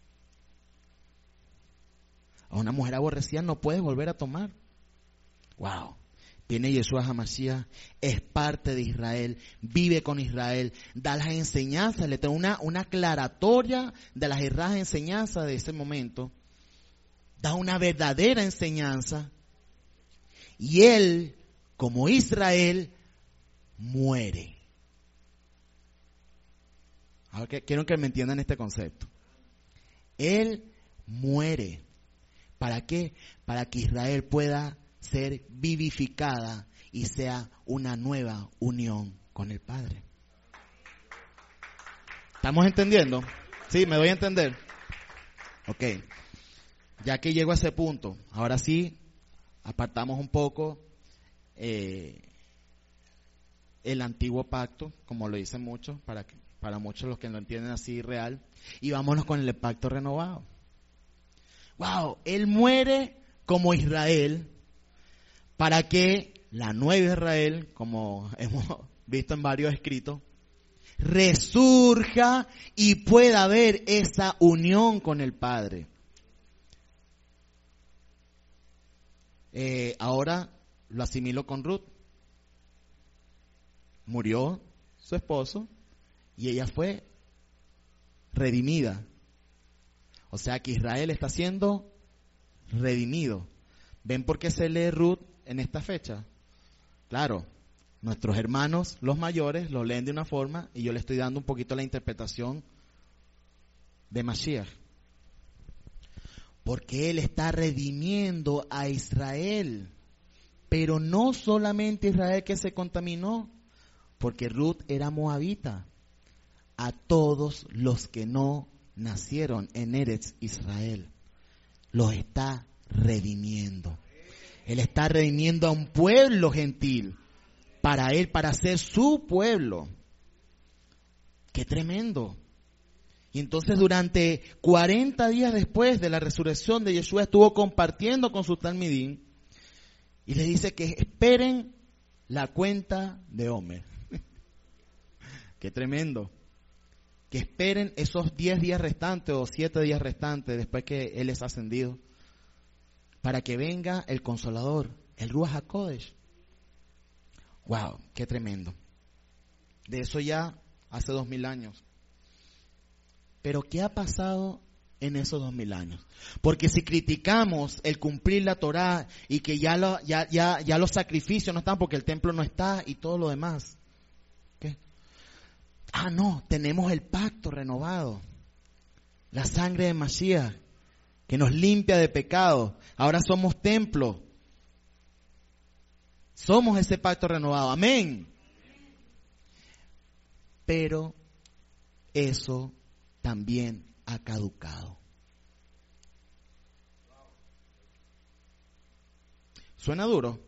A una mujer aborrecida no puedes volver a tomar. Wow. Viene Yeshua HaMashiach, es parte de Israel, vive con Israel, da las enseñanzas, le trae una, una aclaratoria de las erradas enseñanzas de ese momento, da una verdadera enseñanza, y él, como Israel, muere. Ahora quiero que me entiendan este concepto. Él muere. ¿Para qué? Para que Israel pueda ser vivificada y sea una nueva unión con el Padre. ¿Estamos entendiendo? Sí, me doy a entender. Ok, ya que llego a ese punto, ahora sí, apartamos un poco eh, el antiguo pacto, como lo dicen muchos, para, para muchos los que lo entienden así real, y vámonos con el pacto renovado. Wow, Él muere como Israel, para que la nueva Israel, como hemos visto en varios escritos, resurja y pueda haber esa unión con el Padre. Eh, ahora lo asimilo con Ruth. Murió su esposo y ella fue redimida. O sea que Israel está siendo redimido. ¿Ven por qué se lee Ruth en esta fecha? Claro, nuestros hermanos, los mayores, lo leen de una forma y yo le estoy dando un poquito la interpretación de Mashiach. Porque Él está redimiendo a Israel. Pero no solamente Israel que se contaminó, porque Ruth era moabita. A todos los que no nacieron en Eretz Israel, los está redimiendo. Él está redimiendo a un pueblo gentil para Él, para ser su pueblo. ¡Qué tremendo! Y entonces durante cuarenta días después de la resurrección de Yeshua estuvo compartiendo con sus talmidim y les dice que esperen la cuenta de Omer. ¡Qué tremendo! Que esperen esos diez días restantes o siete días restantes después que Él es ascendido, para que venga el Consolador, el Ruach HaKodesh. ¡Wow! ¡Qué tremendo! De eso ya hace dos mil años. Pero ¿qué ha pasado en esos dos mil años? Porque si criticamos el cumplir la Torá y que ya, lo, ya, ya, ya los sacrificios no están porque el templo no está y todo lo demás. ¿Qué? Ah, no, tenemos el pacto renovado. La sangre de Mashiach, que nos limpia de pecado. Ahora somos templo. Somos ese pacto renovado. Amén. Pero eso también ha caducado. ¿Suena duro?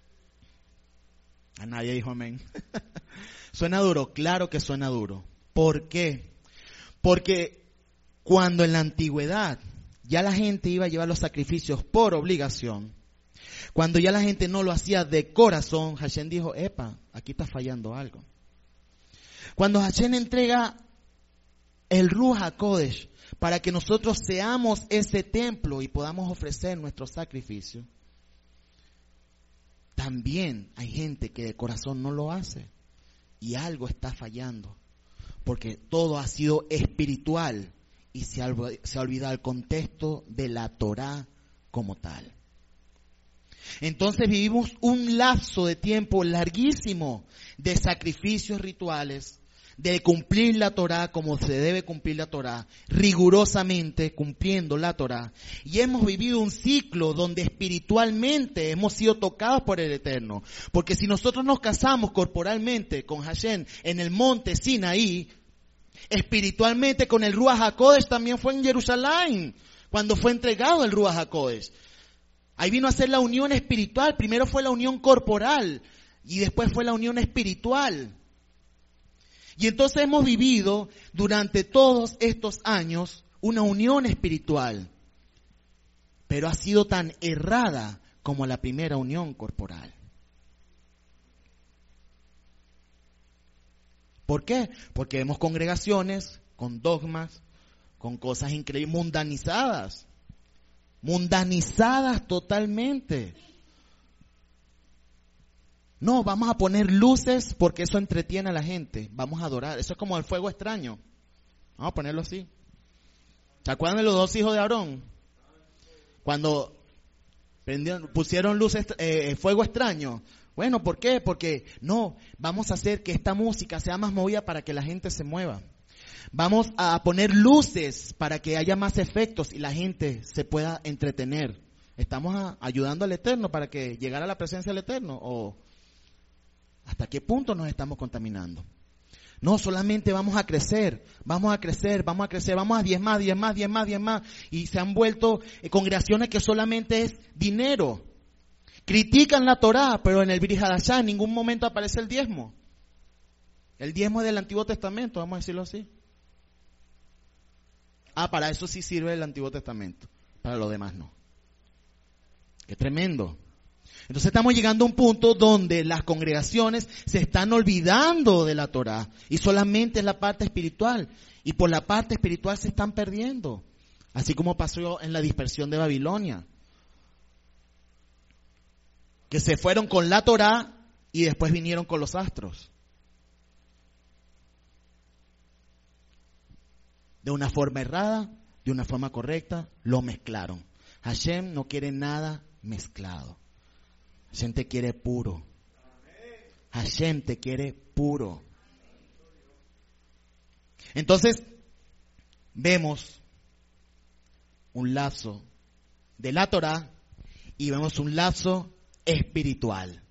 A nadie dijo amén. ¿Suena duro? Claro que suena duro. ¿Por qué? Porque cuando en la antigüedad ya la gente iba a llevar los sacrificios por obligación, cuando ya la gente no lo hacía de corazón, Hashem dijo, epa, aquí está fallando algo. Cuando Hashem entrega el Ruach HaKodesh para que nosotros seamos ese templo y podamos ofrecer nuestro sacrificio, también hay gente que de corazón no lo hace y algo está fallando, porque todo ha sido espiritual y se ha, se ha olvidado el contexto de la Torá como tal. Entonces vivimos un lapso de tiempo larguísimo de sacrificios rituales, de cumplir la Torá como se debe cumplir la Torá, rigurosamente cumpliendo la Torá. Y hemos vivido un ciclo donde espiritualmente hemos sido tocados por el Eterno. Porque si nosotros nos casamos corporalmente con Hashem en el monte Sinaí, espiritualmente con el Ruach HaKodesh también fue en Jerusalén, cuando fue entregado el Ruach HaKodesh. Ahí vino a ser la unión espiritual. Primero fue la unión corporal y después fue la unión espiritual. Y entonces hemos vivido durante todos estos años una unión espiritual, pero ha sido tan errada como la primera unión corporal. ¿Por qué? Porque vemos congregaciones con dogmas, con cosas increíbles, mundanizadas. Mundanizadas totalmente. No, vamos a poner luces porque eso entretiene a la gente. Vamos a adorar. Eso es como el fuego extraño. Vamos a ponerlo así. ¿Se acuerdan de los dos hijos de Aarón? Cuando prendieron, pusieron luces, eh, fuego extraño. Bueno, ¿por qué? Porque no, vamos a hacer que esta música sea más movida para que la gente se mueva. Vamos a poner luces para que haya más efectos y la gente se pueda entretener. ¿Estamos a, ayudando al Eterno para que llegara a la presencia del Eterno? ¿O hasta qué punto nos estamos contaminando? No, solamente vamos a crecer, vamos a crecer, vamos a crecer, vamos a diez más, diez más, diez más, diez más. Y se han vuelto eh, congregaciones que solamente es dinero. Critican la Torá, pero en el Brit Hadashah en ningún momento aparece el diezmo. El diezmo es del Antiguo Testamento, vamos a decirlo así. Ah, para eso sí sirve el Antiguo Testamento, para lo demás no. Qué tremendo. Entonces estamos llegando a un punto donde las congregaciones se están olvidando de la Torá y solamente es la parte espiritual. Y por la parte espiritual se están perdiendo. Así como pasó en la dispersión de Babilonia. Que se fueron con la Torá y después vinieron con los astros. De una forma errada, de una forma correcta, lo mezclaron. Hashem no quiere nada mezclado. Hashem te quiere puro. Hashem te quiere puro. Entonces, vemos un lazo de la Torá y vemos un lazo espiritual,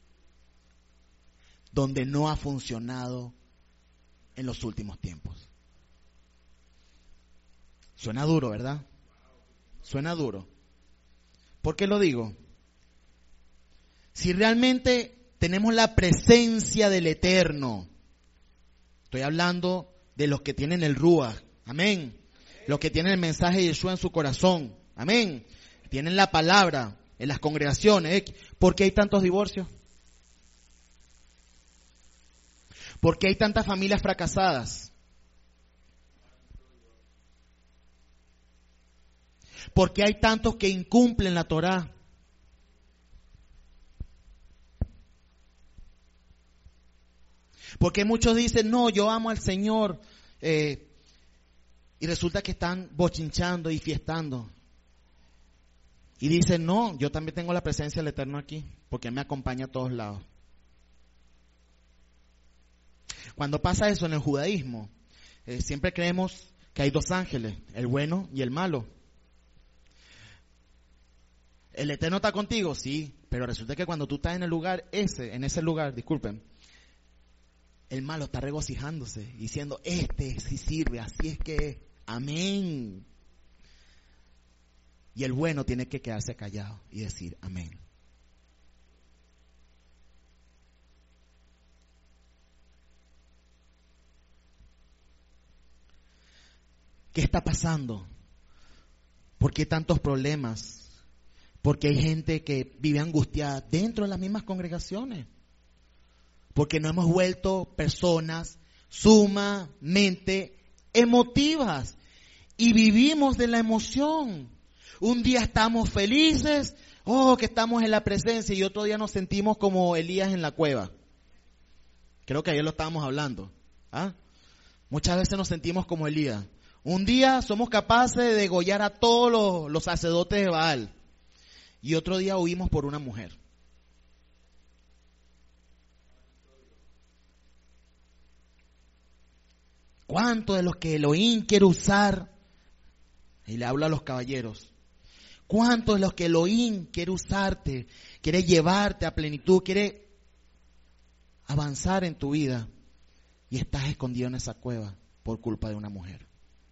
donde no ha funcionado en los últimos tiempos. Suena duro, ¿verdad? Suena duro. ¿Por qué lo digo? Si realmente tenemos la presencia del Eterno, estoy hablando de los que tienen el Ruach, amén, los que tienen el mensaje de Yeshua en su corazón, amén, tienen la palabra en las congregaciones. ¿Por qué hay tantos divorcios? ¿Por qué hay tantas familias fracasadas? ¿Por qué hay tantos que incumplen la Torá? Porque muchos dicen, no, yo amo al Señor, eh, y resulta que están bochinchando y fiestando. Y dicen, no, yo también tengo la presencia del Eterno aquí, porque Él me acompaña a todos lados. Cuando pasa eso en el judaísmo, eh, siempre creemos que hay dos ángeles, el bueno y el malo. ¿El Eterno está contigo? Sí, pero resulta que cuando tú estás en el lugar ese, en ese lugar, disculpen, el malo está regocijándose, diciendo, este sí sirve, así es que es, amén. Y el bueno tiene que quedarse callado y decir, amén. ¿Qué está pasando? ¿Por qué tantos problemas? Porque hay gente que vive angustiada dentro de las mismas congregaciones. Porque no hemos vuelto personas sumamente emotivas. Y vivimos de la emoción. Un día estamos felices, oh, que estamos en la presencia, y otro día nos sentimos como Elías en la cueva. Creo que ayer lo estábamos hablando. ¿Ah? Muchas veces nos sentimos como Elías. Un día somos capaces de degollar a todos los, los sacerdotes de Baal. Y otro día huimos por una mujer. ¿Cuántos de los que Elohim quiere usar? Y le hablo a los caballeros. ¿Cuántos de los que Elohim quiere usarte, quiere llevarte a plenitud, quiere avanzar en tu vida? Y estás escondido en esa cueva por culpa de una mujer.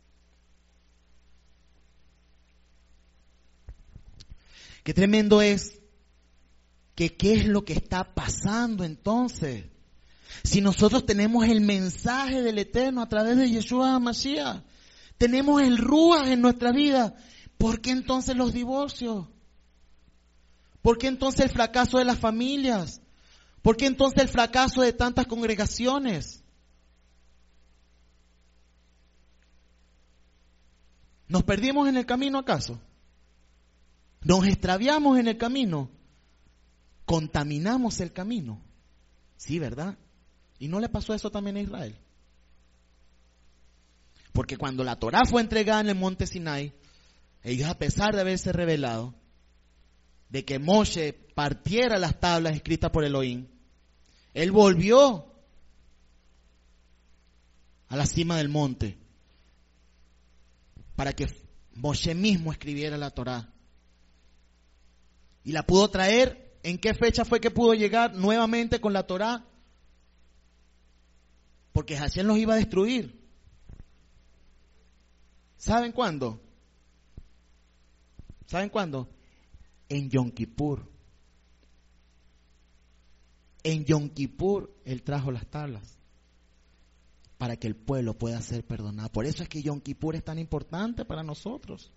Qué tremendo es que qué es lo que está pasando entonces. Si nosotros tenemos el mensaje del Eterno a través de Yeshua HaMashiach, tenemos el Ruach en nuestra vida, ¿por qué entonces los divorcios? ¿Por qué entonces el fracaso de las familias? ¿Por qué entonces el fracaso de tantas congregaciones? ¿Nos perdimos en el camino acaso? ¿Nos extraviamos en el camino? ¿Contaminamos el camino? Sí, ¿verdad? ¿Y no le pasó eso también a Israel? Porque cuando la Torá fue entregada en el monte Sinai, ellos, a pesar de haberse revelado, de que Moshe partiera las tablas escritas por Elohim, él volvió a la cima del monte para que Moshe mismo escribiera la Torá. Y la pudo traer. ¿En qué fecha fue que pudo llegar nuevamente con la Torá? Porque Hashem los iba a destruir. ¿Saben cuándo? ¿Saben cuándo? En Yom Kippur. En Yom Kippur Él trajo las tablas para que el pueblo pueda ser perdonado. Por eso es que Yom Kippur es tan importante para nosotros.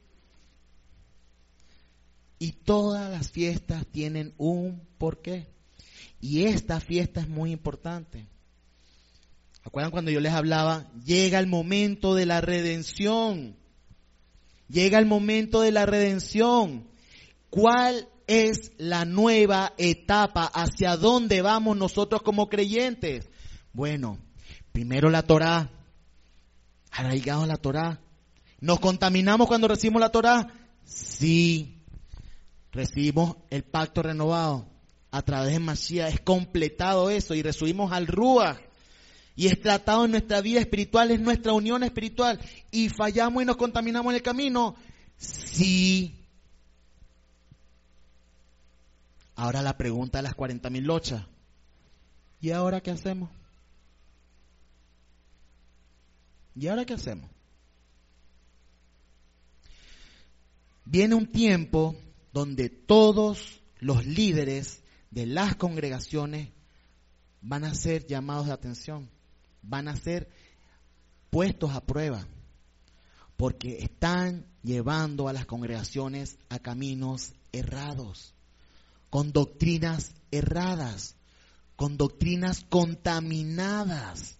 Y todas las fiestas tienen un porqué. Y esta fiesta es muy importante. ¿Acuerdan cuando yo les hablaba? Llega el momento de la redención. Llega el momento de la redención. ¿Cuál es la nueva etapa? ¿Hacia dónde vamos nosotros como creyentes? Bueno, primero la Torá. Arraigados a la Torá. ¿Nos contaminamos cuando recibimos la Torá? Sí. Recibimos el pacto renovado. A través de Mashiach es completado eso y recibimos al Ruach. Y es tratado en nuestra vida espiritual, es nuestra unión espiritual. ¿Y fallamos y nos contaminamos en el camino? Sí. Ahora la pregunta de las cuarenta mil lochas. ¿Y ahora qué hacemos? ¿Y ahora qué hacemos? Viene un tiempo donde todos los líderes de las congregaciones van a ser llamados de atención, van a ser puestos a prueba, porque están llevando a las congregaciones a caminos errados, con doctrinas erradas, con doctrinas contaminadas.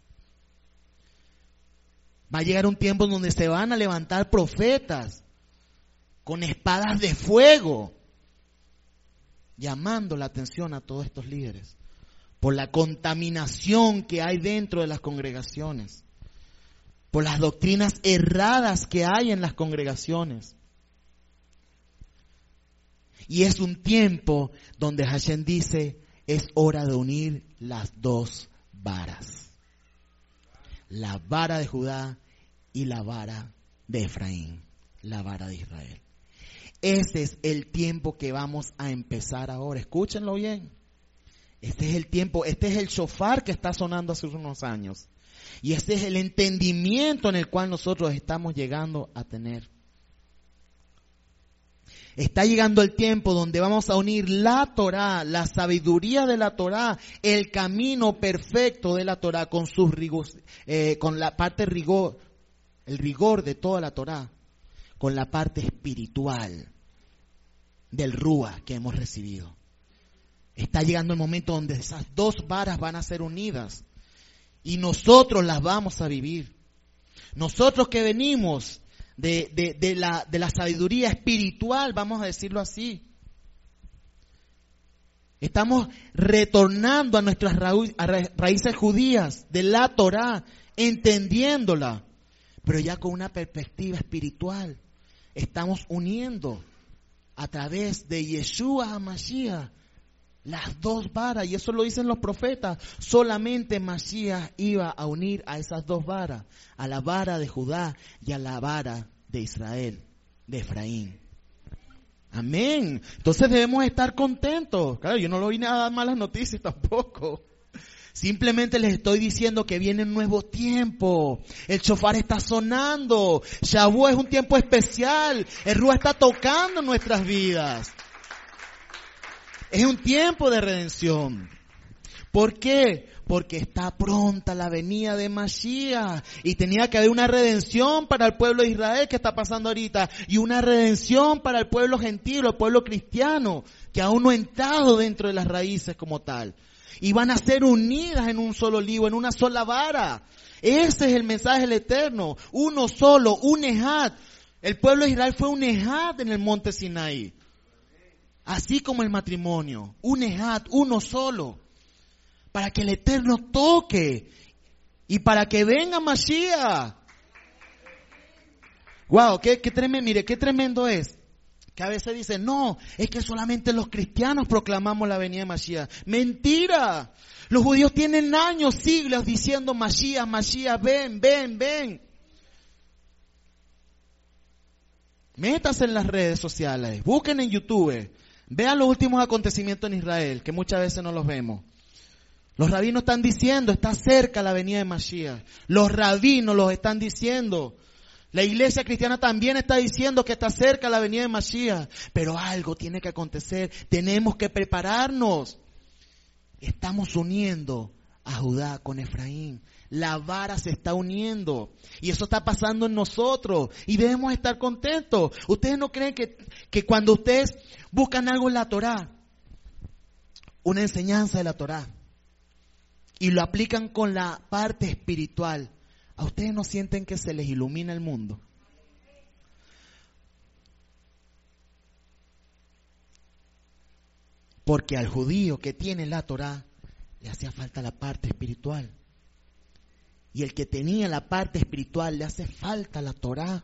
Va a llegar un tiempo en donde se van a levantar profetas con espadas de fuego, llamando la atención a todos estos líderes por la contaminación que hay dentro de las congregaciones, por las doctrinas erradas que hay en las congregaciones. Y es un tiempo donde Hashem dice, es hora de unir las dos varas, la vara de Judá y la vara de Efraín, la vara de Israel. Ese es el tiempo que vamos a empezar ahora. Escúchenlo bien. Este es el tiempo, este es el shofar que está sonando hace unos años. Y este es el entendimiento en el cual nosotros estamos llegando a tener. Está llegando el tiempo donde vamos a unir la Torá, la sabiduría de la Torá, el camino perfecto de la Torá con sus rigor, eh, con la parte rigor, el rigor de toda la Torá, con la parte espiritual del Rúa que hemos recibido. Está llegando el momento donde esas dos varas van a ser unidas y nosotros las vamos a vivir. Nosotros que venimos de, de, de, la, de la sabiduría espiritual, vamos a decirlo así, estamos retornando a nuestras raíces judías de la Torá, entendiéndola, pero ya con una perspectiva espiritual. Estamos uniendo a través de Yeshua HaMashiach las dos varas, y eso lo dicen los profetas. Solamente Mashiach iba a unir a esas dos varas, a la vara de Judá y a la vara de Israel, de Efraín. Amén. Entonces debemos estar contentos. Claro, yo no lo vine a dar malas noticias tampoco. Simplemente les estoy diciendo que vienen nuevos tiempos. El shofar está sonando. Shavuot es un tiempo especial. El Ruach está tocando nuestras vidas. Es un tiempo de redención. ¿Por qué? Porque está pronta la venida de Mashiach. Y tenía que haber una redención para el pueblo de Israel que está pasando ahorita. Y una redención para el pueblo gentil, el pueblo cristiano, que aún no ha entrado dentro de las raíces como tal. Y van a ser unidas en un solo lío, en una sola vara. Ese es el mensaje del Eterno. Uno solo, un ejad. El pueblo de Israel fue un ejad en el monte Sinaí. Así como el matrimonio. Un ejad, uno solo. Para que el Eterno toque. Y para que venga Mashiach. Wow, qué, qué tremendo, mire, qué tremendo es. Que a veces dicen, no, es que solamente los cristianos proclamamos la venida de Mashiach. ¡Mentira! Los judíos tienen años, siglos diciendo Mashiach, Mashiach, ven, ven, ven. Métase en las redes sociales, busquen en YouTube, vean los últimos acontecimientos en Israel, que muchas veces no los vemos. Los rabinos están diciendo, está cerca la venida de Mashiach. Los rabinos los están diciendo. La iglesia cristiana también está diciendo que está cerca la venida de Mashiach. Pero algo tiene que acontecer. Tenemos que prepararnos. Estamos uniendo a Judá con Efraín. La vara se está uniendo. Y eso está pasando en nosotros. Y debemos estar contentos. ¿Ustedes no creen que, que cuando ustedes buscan algo en la Torá, una enseñanza de la Torá, y lo aplican con la parte espiritual, ¿a ustedes no sienten que se les ilumina el mundo? Porque al judío que tiene la Torá le hacía falta la parte espiritual. Y el que tenía la parte espiritual le hace falta la Torá.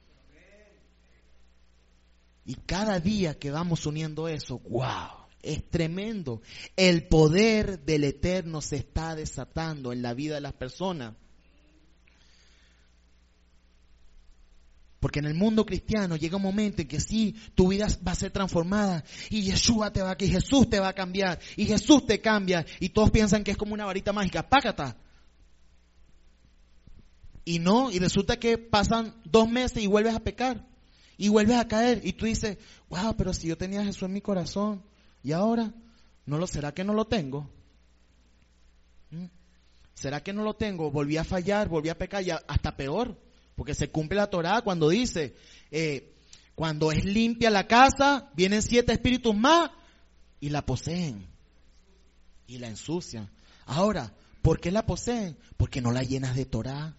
Y cada día que vamos uniendo eso, wow, es tremendo. El poder del Eterno se está desatando en la vida de las personas. Porque en el mundo cristiano llega un momento en que sí, tu vida va a ser transformada y Yeshua te va a, y Jesús te va a cambiar y Jesús te cambia y todos piensan que es como una varita mágica, págata. Y no, y resulta que pasan dos meses y vuelves a pecar y vuelves a caer y tú dices, wow, pero si yo tenía a Jesús en mi corazón y ahora, ¿no lo será que no lo tengo? ¿Mm? ¿Será que no lo tengo? Volví a fallar, volví a pecar y hasta peor. Porque se cumple la Torá cuando dice, eh, cuando es limpia la casa, vienen siete espíritus más y la poseen. Y la ensucian. Ahora, ¿por qué la poseen? Porque no la llenas de Torá.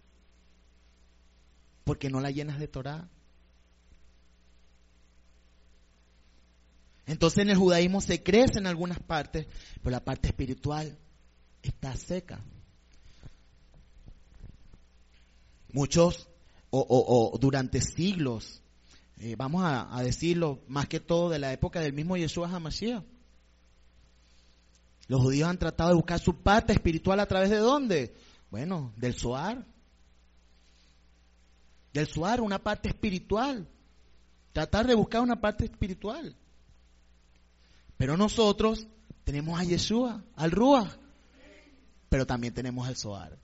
Porque no la llenas de Torá. Entonces en el judaísmo se crece en algunas partes, pero la parte espiritual está seca. Muchos, o, o, o durante siglos, eh, vamos a, a decirlo, más que todo de la época del mismo Yeshua HaMashiach. Los judíos han tratado de buscar su parte espiritual a través de ¿dónde? Bueno, del Zohar. Del Zohar, una parte espiritual. Tratar de buscar una parte espiritual. Pero nosotros tenemos a Yeshua, al Ruach, pero también tenemos al Zohar.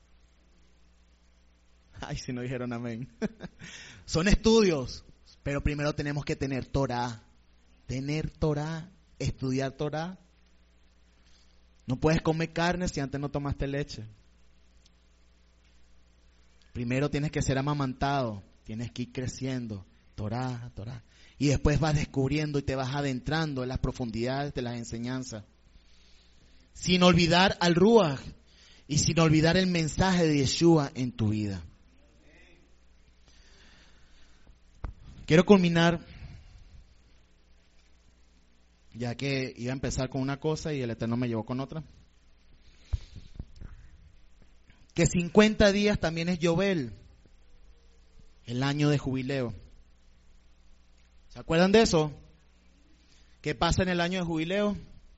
Ay, si no dijeron amén. Son estudios, pero primero tenemos que tener Torah. Tener Torah, estudiar Torah. No puedes comer carne si antes no tomaste leche. Primero tienes que ser amamantado, tienes que ir creciendo. Torah, Torah. Y después vas descubriendo y te vas adentrando en las profundidades de las enseñanzas. Sin olvidar al Ruach y sin olvidar el mensaje de Yeshua en tu vida. Quiero culminar, ya que iba a empezar con una cosa y el Eterno me llevó con otra. Que cincuenta días también es Yobel, el año de jubileo. ¿Se acuerdan de eso? ¿Qué pasa en el año de jubileo?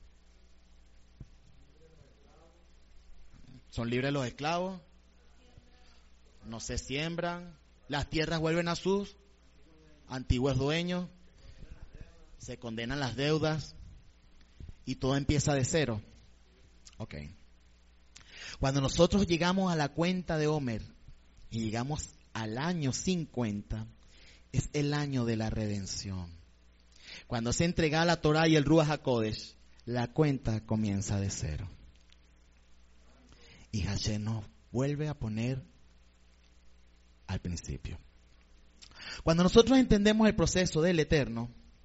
Son libres los esclavos, no se siembran, las tierras vuelven a sus antiguos dueños, se condenan las deudas y todo empieza de cero. Ok. Cuando nosotros llegamos a la cuenta de Homer y llegamos al año cincuenta, es el año de la redención. Cuando se entrega la Torah y el Ruach HaKodesh, la cuenta comienza de cero. Y Hashem nos vuelve a poner al principio. Cuando nosotros entendemos el proceso del Eterno,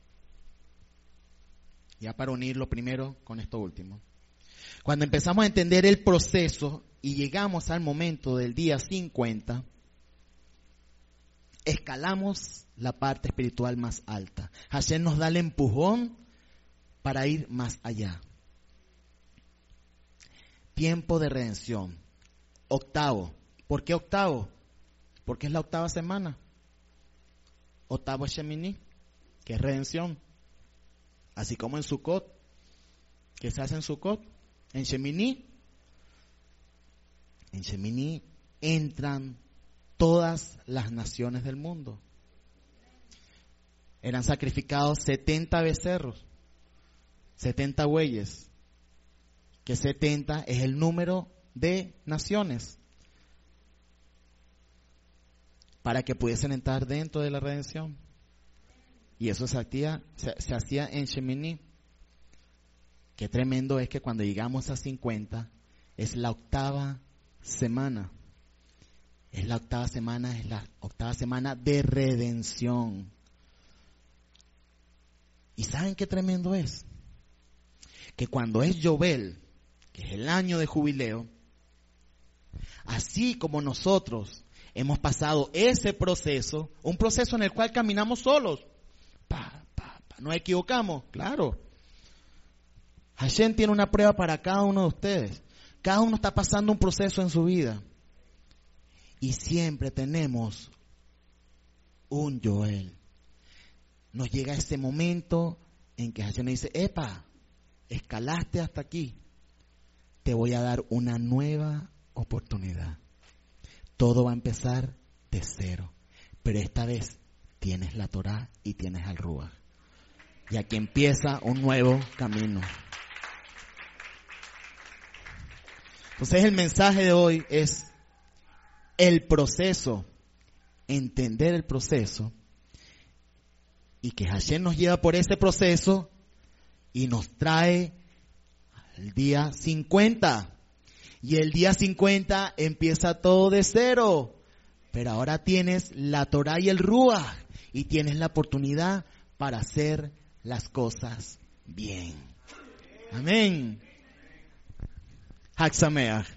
ya para unirlo primero con esto último, cuando empezamos a entender el proceso y llegamos al momento del día cincuenta, escalamos la parte espiritual más alta. Hashem nos da el empujón para ir más allá. Tiempo de redención. Octavo. ¿Por qué octavo? Porque es la octava semana. Octavo es Shemini, que es redención. Así como en Sukkot. ¿Qué se hace en Sukkot? En Shemini. En Shemini entran todas las naciones del mundo. Eran sacrificados setenta becerros, setenta bueyes, que setenta es el número de naciones, para que pudiesen entrar dentro de la redención. Y eso se hacía, se, se hacía en Shemini. Qué tremendo es que cuando llegamos a cincuenta, es la octava semana. Es la octava semana, es la octava semana de redención. ¿Y saben qué tremendo es? Que cuando es Yobel, que es el año de jubileo, así como nosotros hemos pasado ese proceso, un proceso en el cual caminamos solos, pa, pa, pa, nos equivocamos, claro. Hashem tiene una prueba para cada uno de ustedes. Cada uno está pasando un proceso en su vida. Y siempre tenemos un Joel. Nos llega ese momento en que Hashem dice, epa, escalaste hasta aquí. Te voy a dar una nueva oportunidad. Todo va a empezar de cero. Pero esta vez tienes la Torá y tienes al Ruach. Y aquí empieza un nuevo camino. Entonces el mensaje de hoy es el proceso, entender el proceso y que Hashem nos lleva por ese proceso y nos trae al día cincuenta. Y el día cincuenta empieza todo de cero, pero ahora tienes la Torá y el Ruach y tienes la oportunidad para hacer las cosas bien. Amén. Hag Sameach.